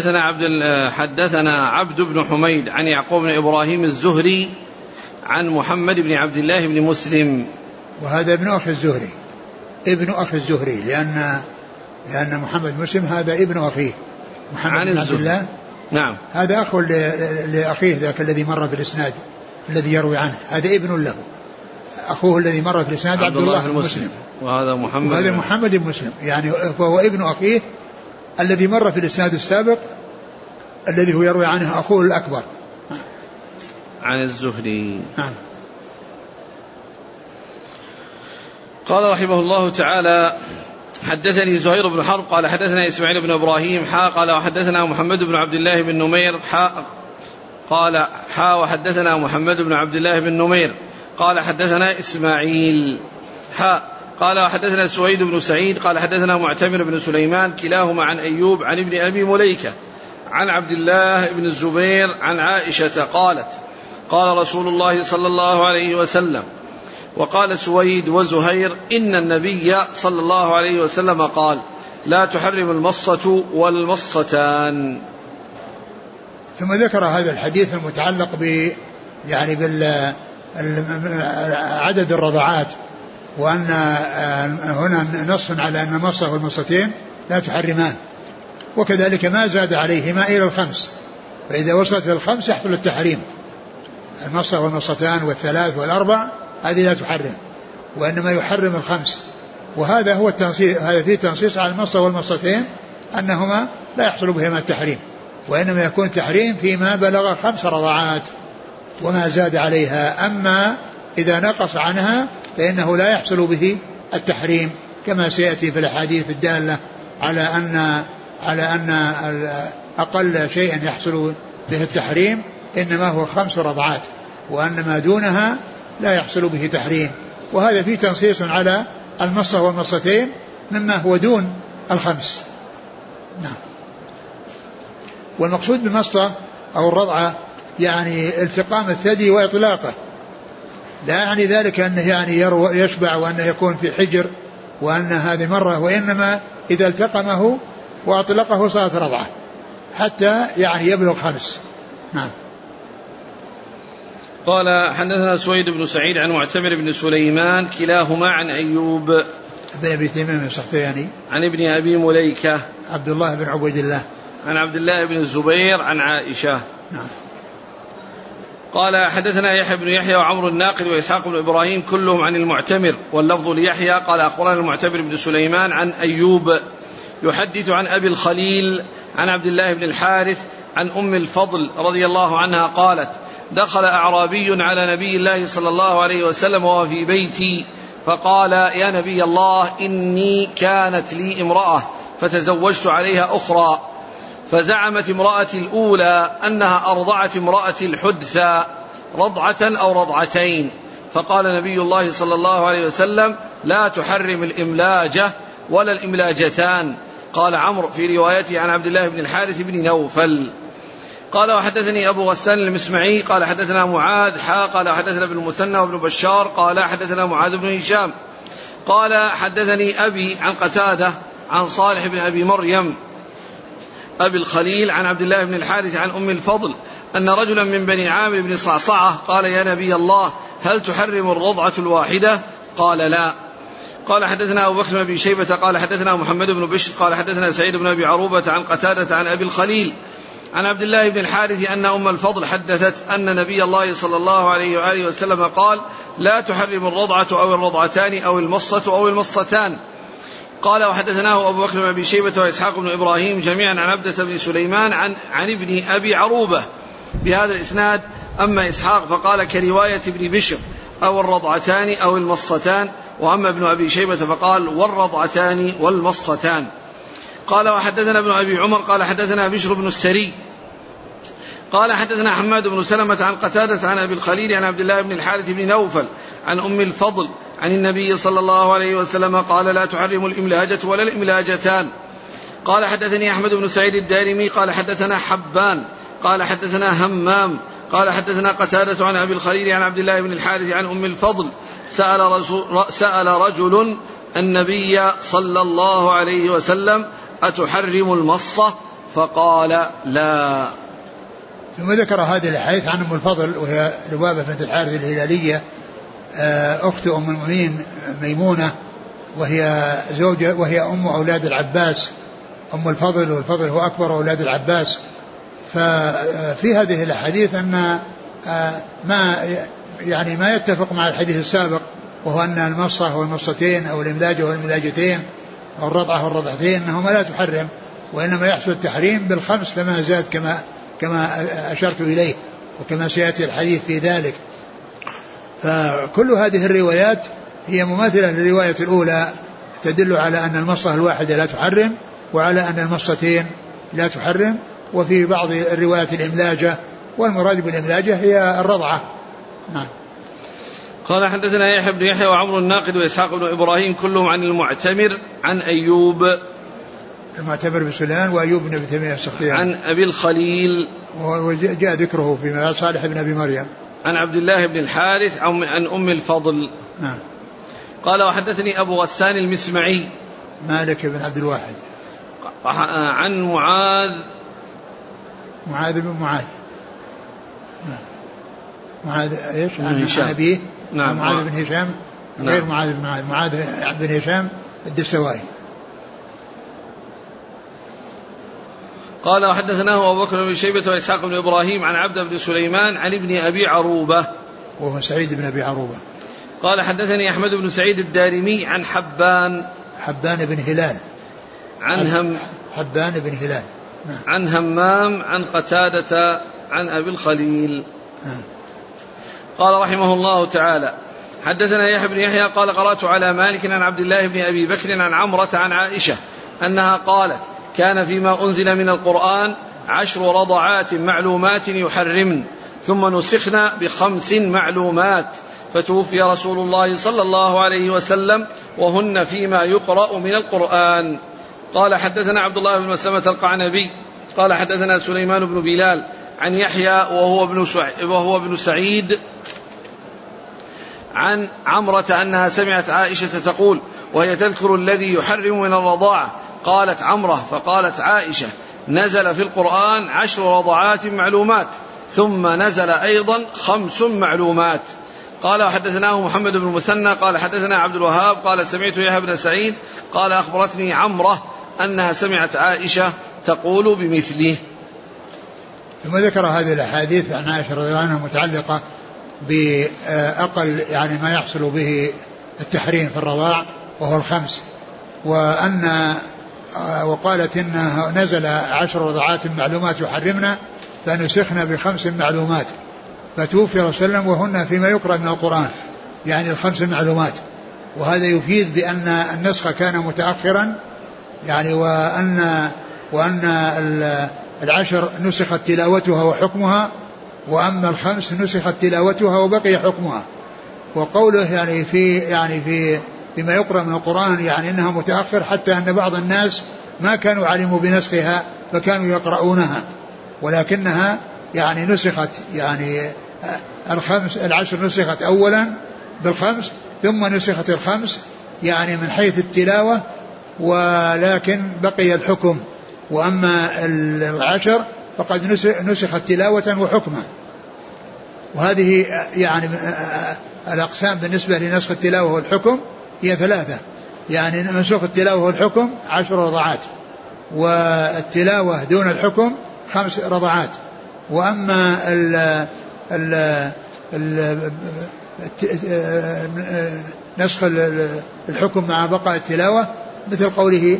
حدثنا عبد بن حميد عن يعقوب بن إبراهيم الزهري عن محمد بن عبد الله بن مسلم، وهذا ابن أخي الزهري لأن محمد مسلم هذا ابن أخيه محمد بن عبد الله. نعم. هذا أخ لأخيه ذاك الذي مر في الإسناد الذي يروي عنه، هذا ابن له، أخوه الذي مر في الإسناد عبد الله بن مسلم، وهذا محمد بن مسلم، يعني فهو ابن أخيه الذي مر في الإسناد السابق الذي هو يروي عنه أخوه الأكبر عن الزهري. نعم. قال رحمه الله تعالى حدثني زهير بن حرب قال حدثنا إسماعيل بن إبراهيم قال وحدثنا محمد بن عبد الله بن نمير قال وحدثنا محمد بن عبد الله بن نمير قال حدثنا إسماعيل قال وحدثنا سويد بن سعيد قال حدثنا معتمر بن سليمان كلاهما عن أيوب عن ابن أبي مليكة عن عبد الله بن الزبير عن عائشة قالت قال رسول الله صلى الله عليه وسلم. وقال سويد وزهير إن النبي صلى الله عليه وسلم قال لا تحرم المصة والمصتان. ثم ذكر هذا الحديث المتعلق يعني عدد الرضعات، وأن هنا نص على أن المصة والمصتين لا تحرمان، وكذلك ما زاد عليهما إلى 5. فإذا وصلت إلى 5 يحصل التحريم. المصة والمصتان والثلاث والأربع هذه لا تحرم، وإنما يحرم 5. وهذا هو التنصيص، هذا فيه تنصيص على المصة والمصتين أنهما لا يحصل بهما التحريم، وإنما يكون التحريم فيما بلغ 5 رضعات وما زاد عليها. أما إذا نقص عنها فإنه لا يحصل به التحريم، كما سيأتي في الأحاديث الدالة على أن أقل شيء يحصل به التحريم إنما هو 5 رضعات، وأن ما دونها لا يحصل به تحريم. وهذا فيه تنصيص على المصة والمصتين مما هو دون 5. نعم. والمقصود بالمصة أو الرضعة يعني التقام الثدي وإطلاقه، لا يعني ذلك أنه يعني يشبع وأنه يكون في حجر وأن هذه مرة، وإنما إذا التقمه وأطلقه صارت رضعة حتى يعني يبلغ 5. نعم. قال حدثنا سويد بن سعيد عن معتمر بن سليمان كلاهما عن أيوب بن أبي تميم السختياني عن ابن أبي مليكة عبد الله بن عبيد الله عن عبد الله بن الزبير عن عائشة. نعم. قال حدثنا يحيى بن يحيى وعمر الناقد وإسحاق بن إبراهيم كلهم عن المعتمر، واللفظ ليحيى قال أخبرنا المعتمر بن سليمان عن أيوب يحدث عن أبي الخليل عن عبد الله بن الحارث عن أم الفضل رضي الله عنها قالت دخل أعرابي على نبي الله صلى الله عليه وسلم وهو في بيتي فقال يا نبي الله إني كانت لي امرأة فتزوجت عليها أخرى، فزعمت امرأتي الأولى أنها أرضعت امرأتي الحدثى رضعة أو رضعتين، فقال نبي الله صلى الله عليه وسلم لا تحرم الإملاجة ولا الإملاجتان. قال عمرو في روايته عن عبد الله بن الحارث بن نوفل. قال وحدثني أبو غسان المسمعي قال حدثنا معاذ قال حدثنا ابن المثنى وابن بشار قال حدثنا معاذ بن هشام قال حدثني أبي عن قتادة عن صالح بن أبي مريم أبي الخليل عن عبد الله بن الحارث عن أم الفضل أن رجلا من بني عامر بن صعصعة قال يا نبي الله هل تحرم الرضعة الواحدة؟ قال لا. قال حدثنا أبو بكر بن أبي شيبة قال حدثنا محمد بن بشر قال حدثنا سعيد بن أبي عروبة عن قتادة عن أبي الخليل عن عبد الله بن الحارث أن أم الفضل حدثت أن نبي الله صلى الله عليه وآله وسلم قال لا تحرم الرضعة أو الرضعتان أو المصة أو المصتان. قال وحدثناه أبو بكر بن أبي شيبة وإسحاق بن إبراهيم جميعا عن عبدة بن سليمان عن ابن أبي عروبة بهذا الإسناد. أما إسحاق فقال كرواية ابن بشر أو الرضعتان أو المصتان، وأما ابن أبي شيبة فقال والرضعتان والمصتان. قال وحدثنا ابن أبي عمر قال حدثنا بشر بن السري قال حدثنا حماد بن سلمة عن قتادة عن أبي الخليل عن عبد الله بن الحارث بن نوفل عن أم الفضل عن النبي صلى الله عليه وسلم قال لا تحرم الإملاجة ولا الإملاجتان. قال حدثني أحمد بن سعيد الدارمي قال حدثنا حبان قال حدثنا همام قال حدثنا قتادة عن أبي الخليل عن عبد الله بن الحارث عن أم الفضل سأل رجل النبي صلى الله عليه وسلم أتحرم المصة؟ فقال لا. ثم ذكر هذه الحديث عن أم الفضل وهي لبابة بنت الحارث الهلالية أخت أم المؤمنين ميمونة، وهي أم أولاد العباس، أم الفضل، والفضل هو أكبر أولاد العباس. ففي هذه الحديث أن ما يتفق مع الحديث السابق، وهو أن المصة والمصتين أو الإملاج والإملاجتين أو الرضعة والرضعتين أنهما لا تحرم، وإنما يحصل التحريم بالخمس فما زاد كما أشرت إليه، وكما سيأتي الحديث في ذلك. فكل هذه الروايات هي مماثلة للرواية الأولى، تدل على أن المصة الواحدة لا تحرم، وعلى أن المصتين لا تحرم. وفي بعض الروايات الإملاجة، والمراد بالإملاجة هي الرضعة. نعم. قال حدثنا يحيى بن يحيى وعمر الناقد وإسحاق بن إبراهيم كلهم عن المعتمر عن أيوب المعتمر بن سليمان وأيوب بن أبي تميم السختياني عن أبي الخليل وجاء ذكره في صالح بن أبي مريم عن عبد الله بن الحارث عن أم الفضل. نعم. قال وحدثني أبو غسان المسمعي مالك بن عبد الواحد عن معاذ بن معاذ. معاذ ايش؟ عن أبيه. نعم. معاذ بن هشام غير معاذ بن معاذ بن هشام الدستوائي. قال وحدثناه أبو بكر بن شيبة وإسحاق بن إبراهيم عن عبد بن سليمان عن ابن أبي عروبة وهو سعيد بن أبي عروبة. قال حدثني أحمد بن سعيد الدارمي عن حبان بن هلال حبان بن هلال عن همام عن قتادة عن أبي الخليل. قال رحمه الله تعالى حدثنا يحيى بن يحيى قال قرأت على مالك عن عبد الله بن أبي بكر عن عمرة عن عائشة أنها قالت كان فيما أنزل من القرآن 10 رضعات معلومات يحرمن ثم نسخنا ب5 معلومات فتوفي رسول الله صلى الله عليه وسلم وهن فيما يقرأ من القرآن. قال حدثنا عبد الله بن مسلمة القعنبي قال حدثنا سليمان بن بلال عن يحيى وهو ابن سعيد عن عمرة أنها سمعت عائشة تقول وهي تذكر الذي يحرم من الرضاعة قالت عمرة فقالت عائشة نزل في القرآن 10 رضعات معلومات ثم نزل أيضا 5 معلومات. قال وحدثناه محمد بن المثنى قال حدثنا عبد الوهاب قال سمعت يحيى بن سعيد قال أخبرتني عمرة أنها سمعت عائشة تقول بمثله. ثم ذكر هذه الأحاديث عن عائشة رضي الله عنها متعلقة بأقل يعني ما يحصل به التحريم في الرضاع وهو 5 وقالت إنه نزل 10 رضعات معلومات يحرمنا فنسخنا ب5 معلومات فتوفي رسول الله صلى الله عليه وسلم وهن فيما يقرأ من القرآن يعني 5 معلومات. وهذا يفيد بأن النسخ كان متأخرا يعني وأن 10 نسخت تلاوتها وحكمها وأما 5 نسخت تلاوتها وبقي حكمها. وقوله فيما يقرأ من القرآن يعني إنها متأخر حتى أن بعض الناس ما كانوا علموا بنسخها فكانوا يقرؤونها ولكنها يعني نسخت يعني 10 نسخت أولا ب5 ثم نسخت 5 يعني من حيث التلاوة ولكن بقي الحكم. وأما 10 فقد نسخت تلاوة وحكما. وهذه يعني الأقسام بالنسبة لنسخ التلاوة والحكم هي 3 يعني منسوخ التلاوة والحكم 10 رضعات والتلاوة دون الحكم 5 رضعات. وأما نسخ الحكم مع بقاء التلاوة مثل قوله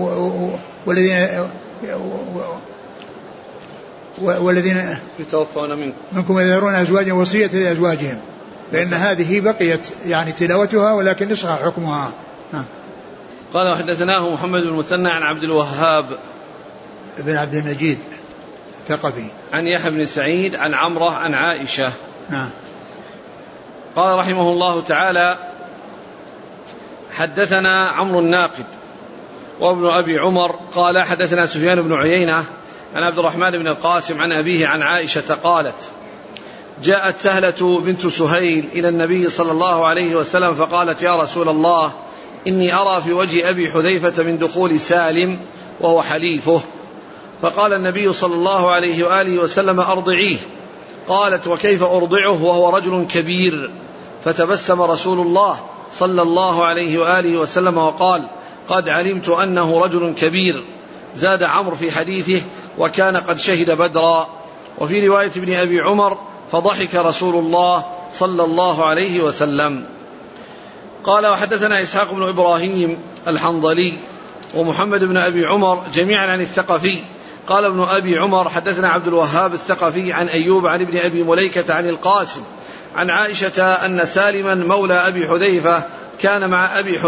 والذين يتوفون منكم يذرون أزواجا وصية لأزواجهم فإن هذه بقيت يعني تلاوتها ولكن نسخ حكمها. قال وحدثناه محمد بن المثنى عن عبد الوهاب ابن عبد المجيد الثقفي عن يحيى بن سعيد عن عمرة عن عائشة. قال رحمه الله تعالى حدثنا عمرو الناقد وابن أبي عمر قال حدثنا سفيان بن عيينة عن عبد الرحمن بن القاسم عن أبيه عن عائشة قالت جاءت سهلة بنت سهيل إلى النبي صلى الله عليه وسلم فقالت يا رسول الله إني أرى في وجه أبي حذيفة من دخول سالم وهو حليفه. فقال النبي صلى الله عليه وآله وسلم أرضعيه. قالت وكيف أرضعه وهو رجل كبير؟ فتبسم رسول الله صلى الله عليه وآله وسلم وقال قد علمت أنه رجل كبير. زاد عمرو في حديثه وكان قد شهد بدرا. وفي رواية ابن أبي عمر فضحك رسول الله صلى الله عليه وسلم. قال وحدثنا إسحاق بن إبراهيم الحنظلي ومحمد بن أبي عمر جميعا عن الثقفي. قال ابن أبي عمر حدثنا عبد الوهاب الثقفي عن أيوب عن ابن أبي مليكة عن القاسم عن عائشة أن سالما مولى أبي حذيفة كان مع أبي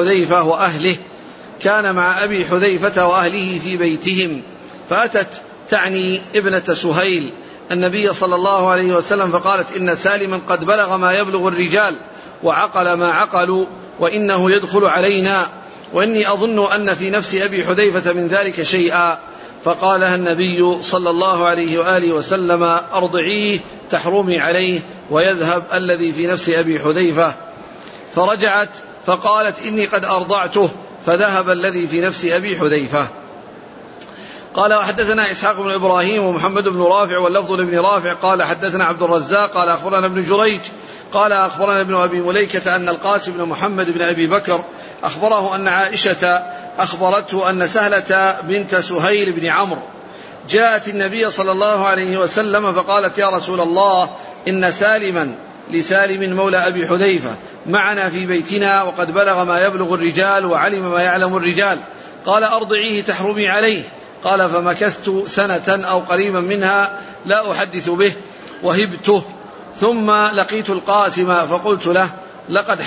حذيفة وأهله في بيتهم فأتت تعني ابنة سهيل النبي صلى الله عليه وسلم فقالت إن سالما قد بلغ ما يبلغ الرجال وعقل ما عقلوا وإنه يدخل علينا وإني أظن أن في نفس أبي حذيفة من ذلك شيئا. فقالها النبي صلى الله عليه وآله وسلم أرضعيه تحرمي عليه ويذهب الذي في نفس أبي حذيفة. فرجعت فقالت إني قد أرضعته فذهب الذي في نفس أبي حذيفة. قال وحدثنا إسحاق بن إبراهيم ومحمد بن رافع واللفظ لابن رافع قال حدثنا عبد الرزاق قال أخبرنا ابن جريج قال أخبرنا ابن أبي مليكة أن القاسم بن محمد بن أبي بكر أخبره أن عائشة أخبرته أن سهلة بنت سهيل بن عمرو جاءت النبي صلى الله عليه وسلم فقالت يا رسول الله إن سالما لسالم مولى أبي حذيفة معنا في بيتنا وقد بلغ ما يبلغ الرجال وعلم ما يعلم الرجال، قال أرضعيه تحرمي عليه. قال فمكثت سنة أو قريبا منها لا أحدث به وهبته، ثم لقيت القاسم فقلت له لقد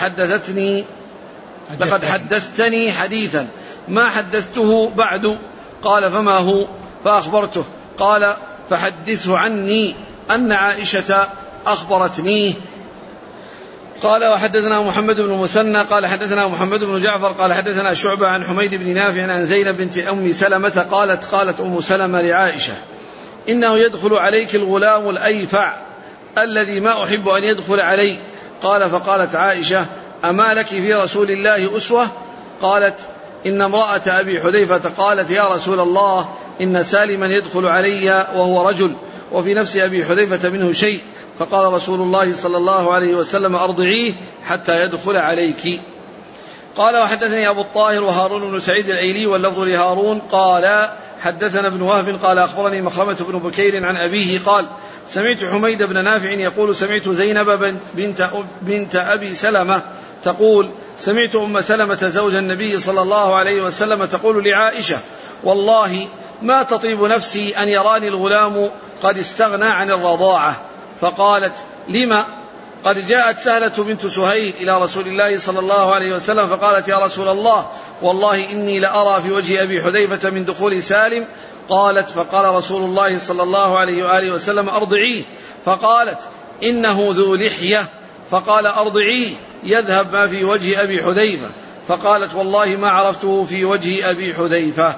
حدثتني حديثا ما حدثته بعد. قال فما هو؟ فأخبرته. قال فحدثه عني أن عائشة أخبرتنيه. قال وحدثنا محمد بن مثنى قال حدثنا محمد بن جعفر قال حدثنا شعبة عن حميد بن نافع عن زينب بنت أم سلمة قالت أم سلمة لعائشة إنه يدخل عليك الغلام الأيفع الذي ما أحب أن يدخل علي. فقالت عائشة أما لك في رسول الله أسوة؟ قالت إن امرأة أبي حذيفة قالت يا رسول الله إن سالما يدخل علي وهو رجل وفي نفس أبي حذيفة منه شيء، فقال رسول الله صلى الله عليه وسلم أرضعيه حتى يدخل عليك. قال وحدثني أبو الطاهر وهارون بن سعيد الأيلي واللفظ لهارون قال حدثنا ابن وهب قال أخبرني مخرمة بن بكير عن أبيه قال سمعت حميد بن نافع يقول سمعت زينب بنت أبي سلمة تقول سمعت أم سلمة زوج النبي صلى الله عليه وسلم تقول لعائشة والله ما تطيب نفسي أن يراني الغلام قد استغنى عن الرضاعة. فقالت لما؟ قد جاءت سهلة بنت سهيل إلى رسول الله صلى الله عليه وسلم فقالت يا رسول الله والله إني لأرى في وجه أبي حذيفة من دخول سالم. فقال رسول الله صلى الله عليه وآله وسلم أرضعيه. فقالت إنه ذو لحية. فقال أرضعيه يذهب ما في وجه أبي حذيفة. فقالت والله ما عرفته في وجه أبي حذيفة.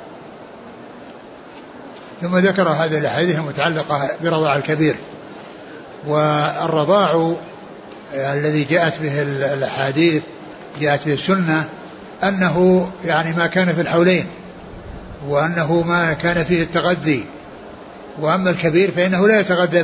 ثم ذكر هذه الأحاديث المتعلقة برضاع الكبير. والرضاع الذي جاءت به الأحاديث جاءت به السنة أنه يعني ما كان في الحولين، وأنه ما كان فيه التغذي. وأما الكبير فإنه لا يتغذى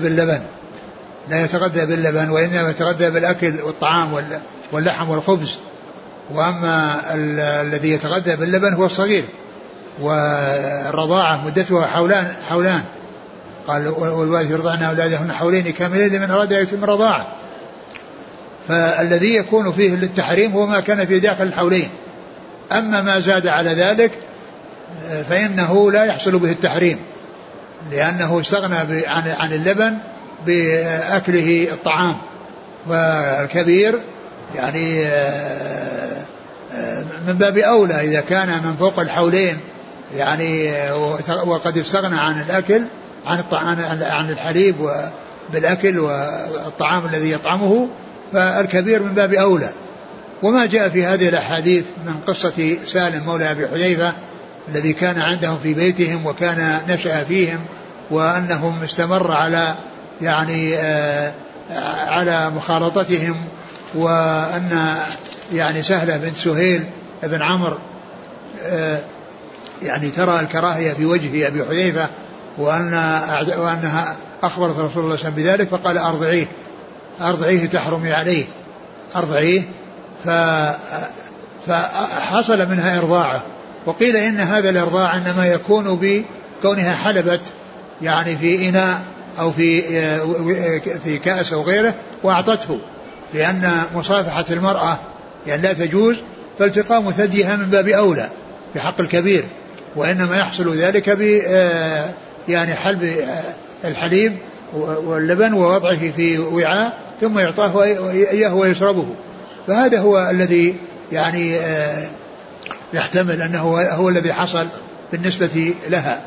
باللبن وإنما يتغذى بالأكل والطعام واللحم والخبز. وأما الذي يتغذى باللبن هو الصغير. والرضاعة مدتها حولان قال والوالد يرضعن أولادهن حولين كاملين لمن أراد أن يتم الرضاعة. فالذي يكون فيه للتحريم هو ما كان في داخل الحولين. أما ما زاد على ذلك فإنه لا يحصل به التحريم، لأنه استغنى عن اللبن بأكله الطعام. والكبير يعني من باب أولى إذا كان من فوق الحولين يعني وقد استغنى عن الأكل عن الحليب بالأكل والطعام الذي يطعمه، فالكبير من باب أولى. وما جاء في هذه الأحاديث من قصة سالم مولى أبي حذيفة الذي كان عندهم في بيتهم وكان نشأ فيهم، وأنهم استمر على يعني على مخالطتهم، وأن يعني سهلة بنت سهيل بن عمرو يعني ترى الكراهية في وجه أبي حذيفة، وأنها أخبرت رسول الله صلى الله عليه وسلم بذلك فقال أرضعيه تحرمي عليه، أرضعيه. فحصل منها إرضاعه. وقيل إن هذا الإرضاع إنما يكون بكونها حلبت يعني في إناء أو في كأس أو غيره وأعطته، لأن مصافحة المرأة يعني لا تجوز، فالتقام ثديها من باب أولى في حق الكبير. وإنما يحصل ذلك ب يعني حلب الحليب واللبن ووضعه في وعاء ثم يعطاه إياه ويشربه. فهذا هو الذي يعني يحتمل أنه هو الذي حصل بالنسبة لها.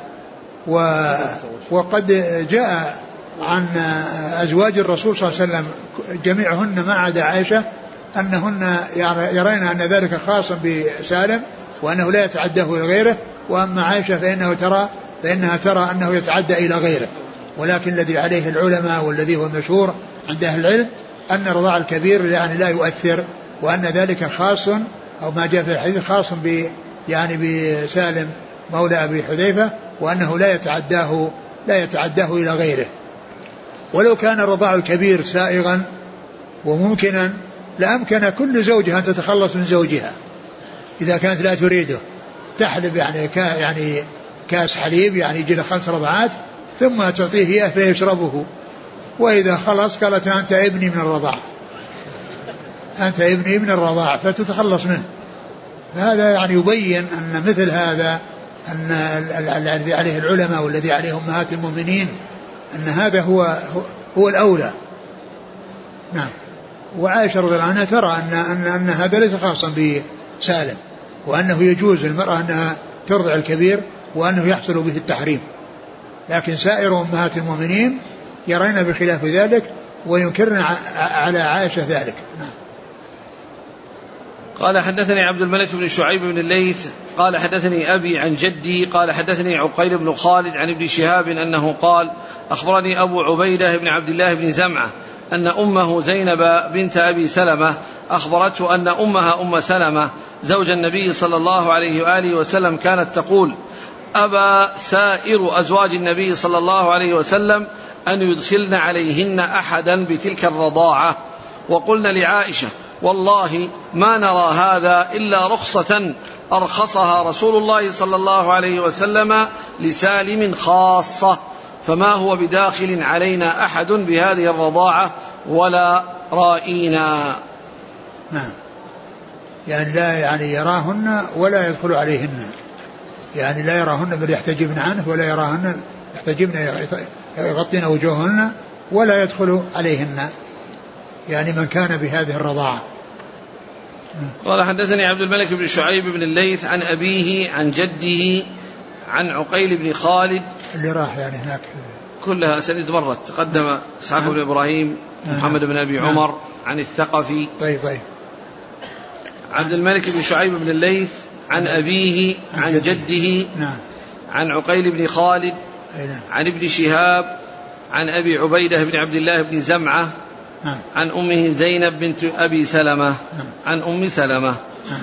وقد جاء عن أزواج الرسول صلى الله عليه وسلم جميعهن ما عدا عائشة أنهن يرين أن ذلك خاص بسالم وأنه لا يتعداه إلى غيره، وأما عائشة فإنها ترى أنه يتعدى إلى غيره. ولكن الذي عليه العلماء والذي هو مشهور عند أهل العلم أن رضاع الكبير يعني لا يؤثر، وأن ذلك خاص أو ما جاء في الحديث خاص يعني بسالم مولى أبي حذيفة، وأنه لا يتعداه إلى غيره. ولو كان الرضاع الكبير سائغا وممكنا لأمكن كل زوجها أن تتخلص من زوجها إذا كانت لا تريده، تحلب يعني كاس حليب يعني يجي له 5 رضعات ثم تعطيه إياه فيشربه، وإذا خلص قالت أنت ابني من الرضاع، أنت ابني من الرضاع فتتخلص منه. هذا يعني يبين أن مثل هذا أن الذي عليه العلماء والذي عليه أمهات المؤمنين أن هذا هو الأولى. نعم. وعائشة رضي الله عنها ترى أن هذا ليس خاصا بسالم، وأنه يجوز للمرأة أنها ترضع الكبير وأنه يحصل به التحريم، لكن سائر أمهات المؤمنين يرين بخلاف ذلك وينكرن على عائشة ذلك. نعم. قال حدثني عبد الملك بن شعيب بن الليث قال حدثني أبي عن جدي قال حدثني عقيل بن خالد عن ابن شهاب أنه قال أخبرني أبو عبيدة بن عبد الله بن زمعة أن أمه زينب بنت أبي سلمة أخبرته أن أمها أم سلمة زوج النبي صلى الله عليه وآله وسلم كانت تقول أبى سائر أزواج النبي صلى الله عليه وسلم أن يدخلن عليهن أحدا بتلك الرضاعة، وقلن لعائشة والله ما نرى هذا إلا رخصة أرخصها رسول الله صلى الله عليه وسلم لسالم خاصة، فما هو بداخل علينا أحد بهذه الرضاعة ولا رائينا. نعم. يعني لا يعني يراهن ولا يدخل عليهن، يعني لا يراهن بل يحتجبن عنه ولا يراهن يحتجبن يغطين وجوههن ولا يدخل عليهن، يعني من كان بهذه الرضاعة. قال حدثني عبد الملك بن شعيب بن الليث عن أبيه عن جده عن عقيل بن خالد اللي راح يعني هناك كلها أسانيد مرت تقدم إسحاق بن إبراهيم محمد بن أبي عمر عن الثقفي. طيب. عبد الملك بن شعيب بن الليث عن أبيه عن جده عن عقيل بن خالد عن ابن شهاب عن أبي عبيدة بن عبد الله بن زمعة عن أمه زينب بنت أبي سلمة عن أم سلمة.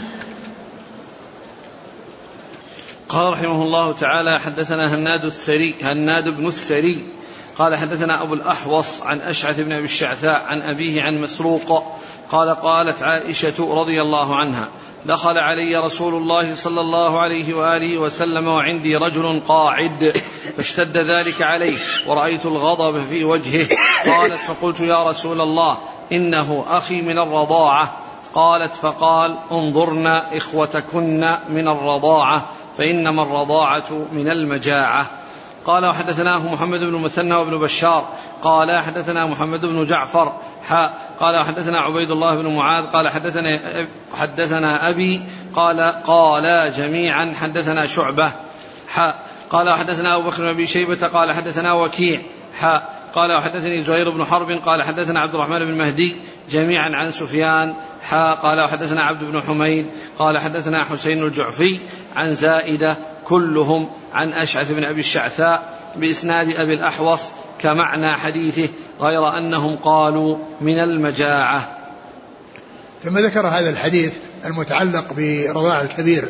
قال رحمه الله تعالى حدثنا هناد بن السري قال حدثنا أبو الأحوص عن أشعث بن أبي الشعثاء عن أبيه عن مسروق قال قالت عائشة رضي الله عنها دخل علي رسول الله صلى الله عليه وآله وسلم وعندي رجل قاعد فاشتد ذلك عليه ورأيت الغضب في وجهه. قالت فقلت يا رسول الله إنه أخي من الرضاعة. قالت فقال انظرن إخوتكن من الرضاعة فإنما الرضاعة من المجاعة. قال وحدثناه محمد بن المثنى وابن بشار قال حدثنا محمد بن جعفر قال حدثنا عبيد الله بن معاذ قال حدثنا أبي قال جميعا حدثنا شعبة قال حدثنا أبو بكر بن أبي شيبة قال حدثنا وكيع قال وحدثني زهير بن حرب قال حدثنا عبد الرحمن بن مهدي جميعا عن سفيان قال وحدثنا عبد بن حميد قال حدثنا حسين الجعفي عن زائدة كلهم عن أشعث بن أبي الشعثاء بإسناد أبي الأحوص كمعنى حديثه غير أنهم قالوا من المجاعة. ثم ذكر هذا الحديث المتعلق برضاع الكبير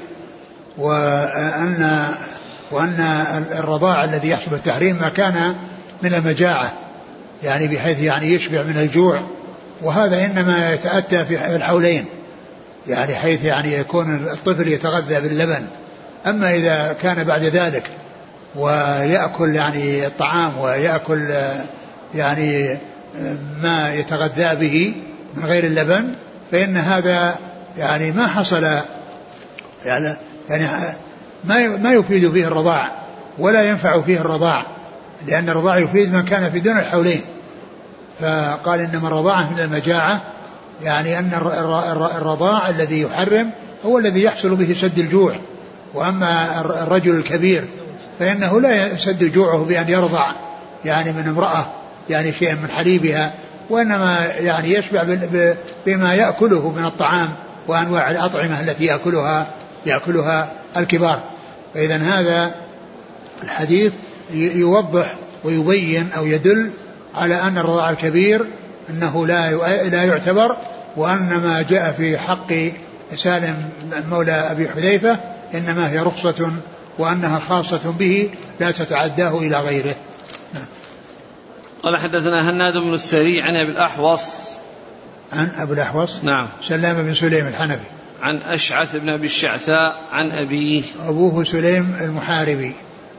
وأن الرضاع الذي يحسب التحريم ما كان من المجاعة، يعني بحيث يعني يشبع من الجوع، وهذا إنما يتأتى في الحولين، يعني حيث يعني يكون الطفل يتغذى باللبن. أما إذا كان بعد ذلك ويأكل يعني الطعام ويأكل يعني ما يتغذى به من غير اللبن فإن هذا يعني ما حصل يعني ما يفيد فيه الرضاع ولا ينفع فيه الرضاع، لأن الرضاع يفيد من كان في دون الحولين. فقال إنما الرضاعة من المجاعة، يعني أن الرضاع الذي يحرم هو الذي يحصل به سد الجوع، وأما الرجل الكبير فإنه لا يسد جوعه بأن يرضع يعني من امرأة يعني شيئا من حليبها، وإنما يعني يشبع بما يأكله من الطعام وأنواع الأطعمة التي يأكلها الكبار. فإذا هذا الحديث يوضح ويبين أو يدل على أن الرضاع الكبير أنه لا يعتبر، وأن ما جاء في حق سالم مولى أبي حذيفة إنما هي رخصة وأنها خاصة به لا تتعداه إلى غيره. قال حدثنا هناد بن السري عن أبي الأحوص عن أبو الأحوص نعم سلام بن سليم الحنفي عن أشعث بن أبي الشعثاء عن أبيه أبوه سليم المحاربي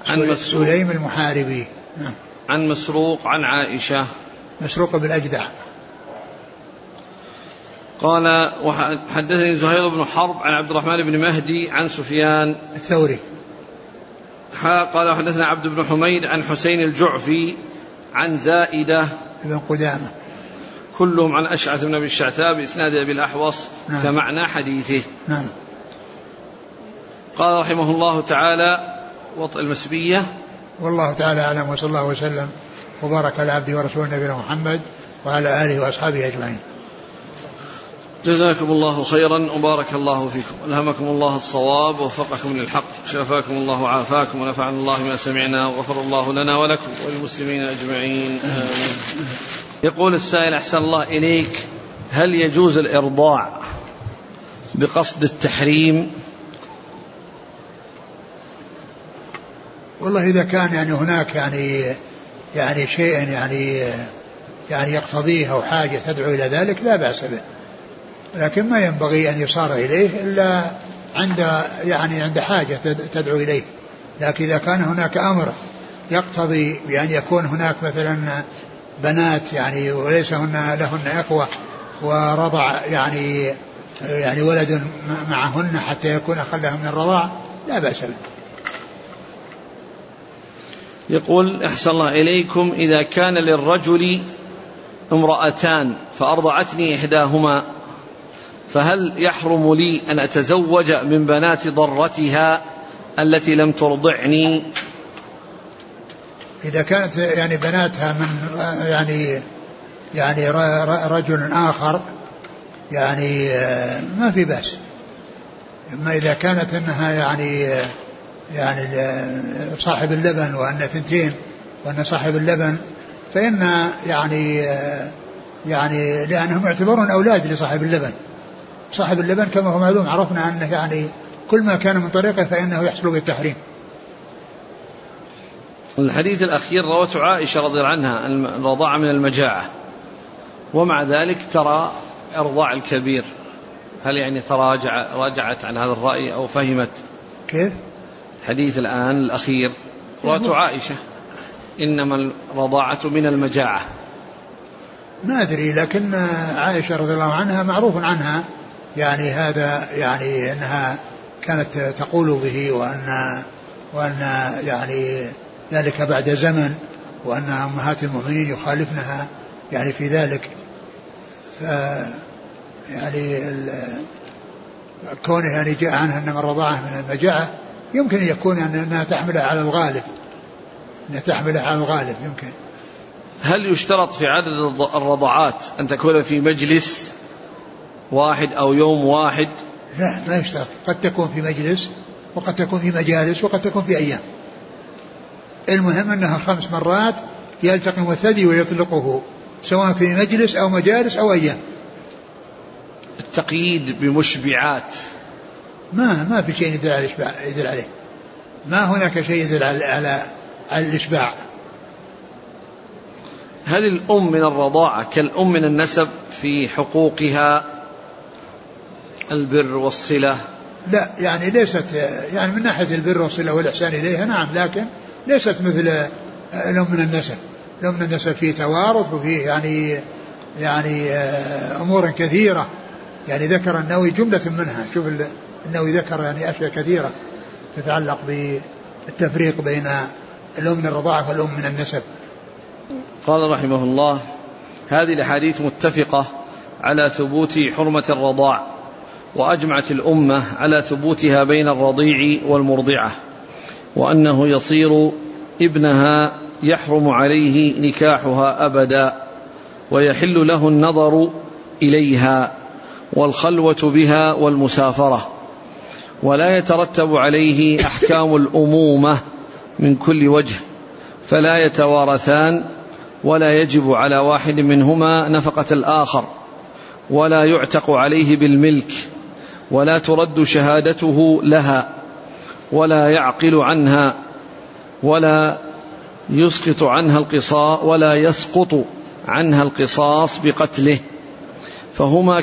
سليم المحاربي. عن مسروق عن عائشة. مسروق بالأجدع. قال حدثني زهير بن حرب عن عبد الرحمن بن مهدي عن سفيان الثوري. قال حدثنا عبد بن حميد عن حسين الجعفي عن زائدة بن قدامة كلهم عن أشعث بن أبي الشعثاء بإسناد أبي الأحوص. نعم. كمعنى حديثه. نعم. قال رحمه الله تعالى وطء المسبية. والله تعالى أعلم، وصلى الله وسلم وبارك على عبده ورسوله نبينا محمد وعلى آله وأصحابه أجمعين. جزاكم الله خيرا وبارك الله فيكم، ألهمكم الله الصواب ووفقكم للحق، شفاكم الله وعافاكم ونفعنا الله ما سمعنا وغفر الله لنا ولكم وللمسلمين أجمعين. آمين. يقول السائل أحسن الله إليك، هل يجوز الإرضاع بقصد التحريم؟ والله إذا كان يعني هناك يعني شيء يعني يقتضيه أو حاجة تدعو إلى ذلك لا بأس به، لكن ما ينبغي أن يصار إليه إلا عند حاجة تدعو إليه. لكن إذا كان هناك أمر يقتضي بأن يكون هناك مثلا بنات يعني وليس لهن إخوة ورضع يعني ولد معهن حتى يكون أقلها من الرضاع لا بأس به. يقول أحسن الله إليكم، إذا كان للرجل امرأتان فأرضعتني إحداهما فهل يحرم لي أن أتزوج من بنات ضرتها التي لم ترضعني؟ إذا كانت يعني بناتها من يعني رجل آخر يعني ما في بأس. أما إذا كانت أنها يعني صاحب اللبن وأن ثنتين وأن صاحب اللبن فإن يعني لأنهم يعتبرون أولاد لصاحب اللبن. صاحب اللبن كما هو معلوم عرفنا أنه يعني كل ما كان من طريقه فإنه يحصل بالتحريم. الحديث الأخير روته عائشة رضي الله عنها الرضاعة من المجاعة، ومع ذلك ترى إرضاع الكبير، هل يعني راجعت عن هذا الرأي أو فهمت؟ كيف؟ الحديث الآن الأخير روته عائشة إنما الرضاعة من المجاعة. ما أدري، لكن عائشة رضي الله عنها معروف عنها يعني هذا يعني أنها كانت تقول به وأن يعني ذلك بعد زمن وأن أمهات المؤمنين يخالفنها يعني في ذلك. يعني كونه يعني جاء عنها أنما الرضاعة من المجاعة يمكن أن يكون أنها تحملها على الغالب، أنها تحملها على الغالب يمكن. هل يشترط في عدد الرضعات أن تكون في مجلس واحد أو يوم واحد؟ لا، ما يشترط، قد تكون في مجلس وقد تكون في مجالس وقد تكون في أيام. المهم أنها 5 مرات يلتقم الثدي ويطلقه سواء في مجلس أو مجالس أو أيام. التقييد بمشبعات ما في شيء يدل عليه، ما هناك شيء يدل على الإشباع. هل الأم من الرضاعة كالأم من النسب في حقوقها البر والصلة؟ لا، يعني ليست يعني من ناحية البر والصلة والإحسان إليها نعم، لكن ليست مثل الأم من النسب. الأم من النسب فيه توارث وفيه يعني أمور كثيرة، يعني ذكر النووي جملة منها. شوف النووي ذكر يعني أشياء كثيرة تتعلق بالتفريق بين الأم من الرضاعة والأم من النسب. قال رحمه الله: هذه الأحاديث متفقة على ثبوت حرمة الرضاع، وأجمعت الأمة على ثبوتها بين الرضيع والمرضعة، وأنه يصير ابنها يحرم عليه نكاحها أبدا، ويحل له النظر إليها والخلوة بها والمسافرة، ولا يترتب عليه أحكام الأمومة من كل وجه، فلا يتوارثان، ولا يجب على واحد منهما نفقة الآخر، ولا يعتق عليه بالملك، ولا ترد شهادته لها، ولا يعقل عنها، ولا يسقط عنها القصاص بقتله، فهما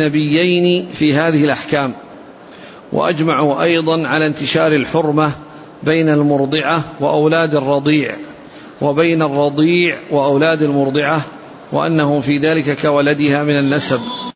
كالأجنبيين في هذه الأحكام. وأجمعوا أيضا على انتشار الحرمة بين المرضعة وأولاد الرضيع وبين الرضيع وأولاد المرضعة، وأنه في ذلك كولدها من النسب.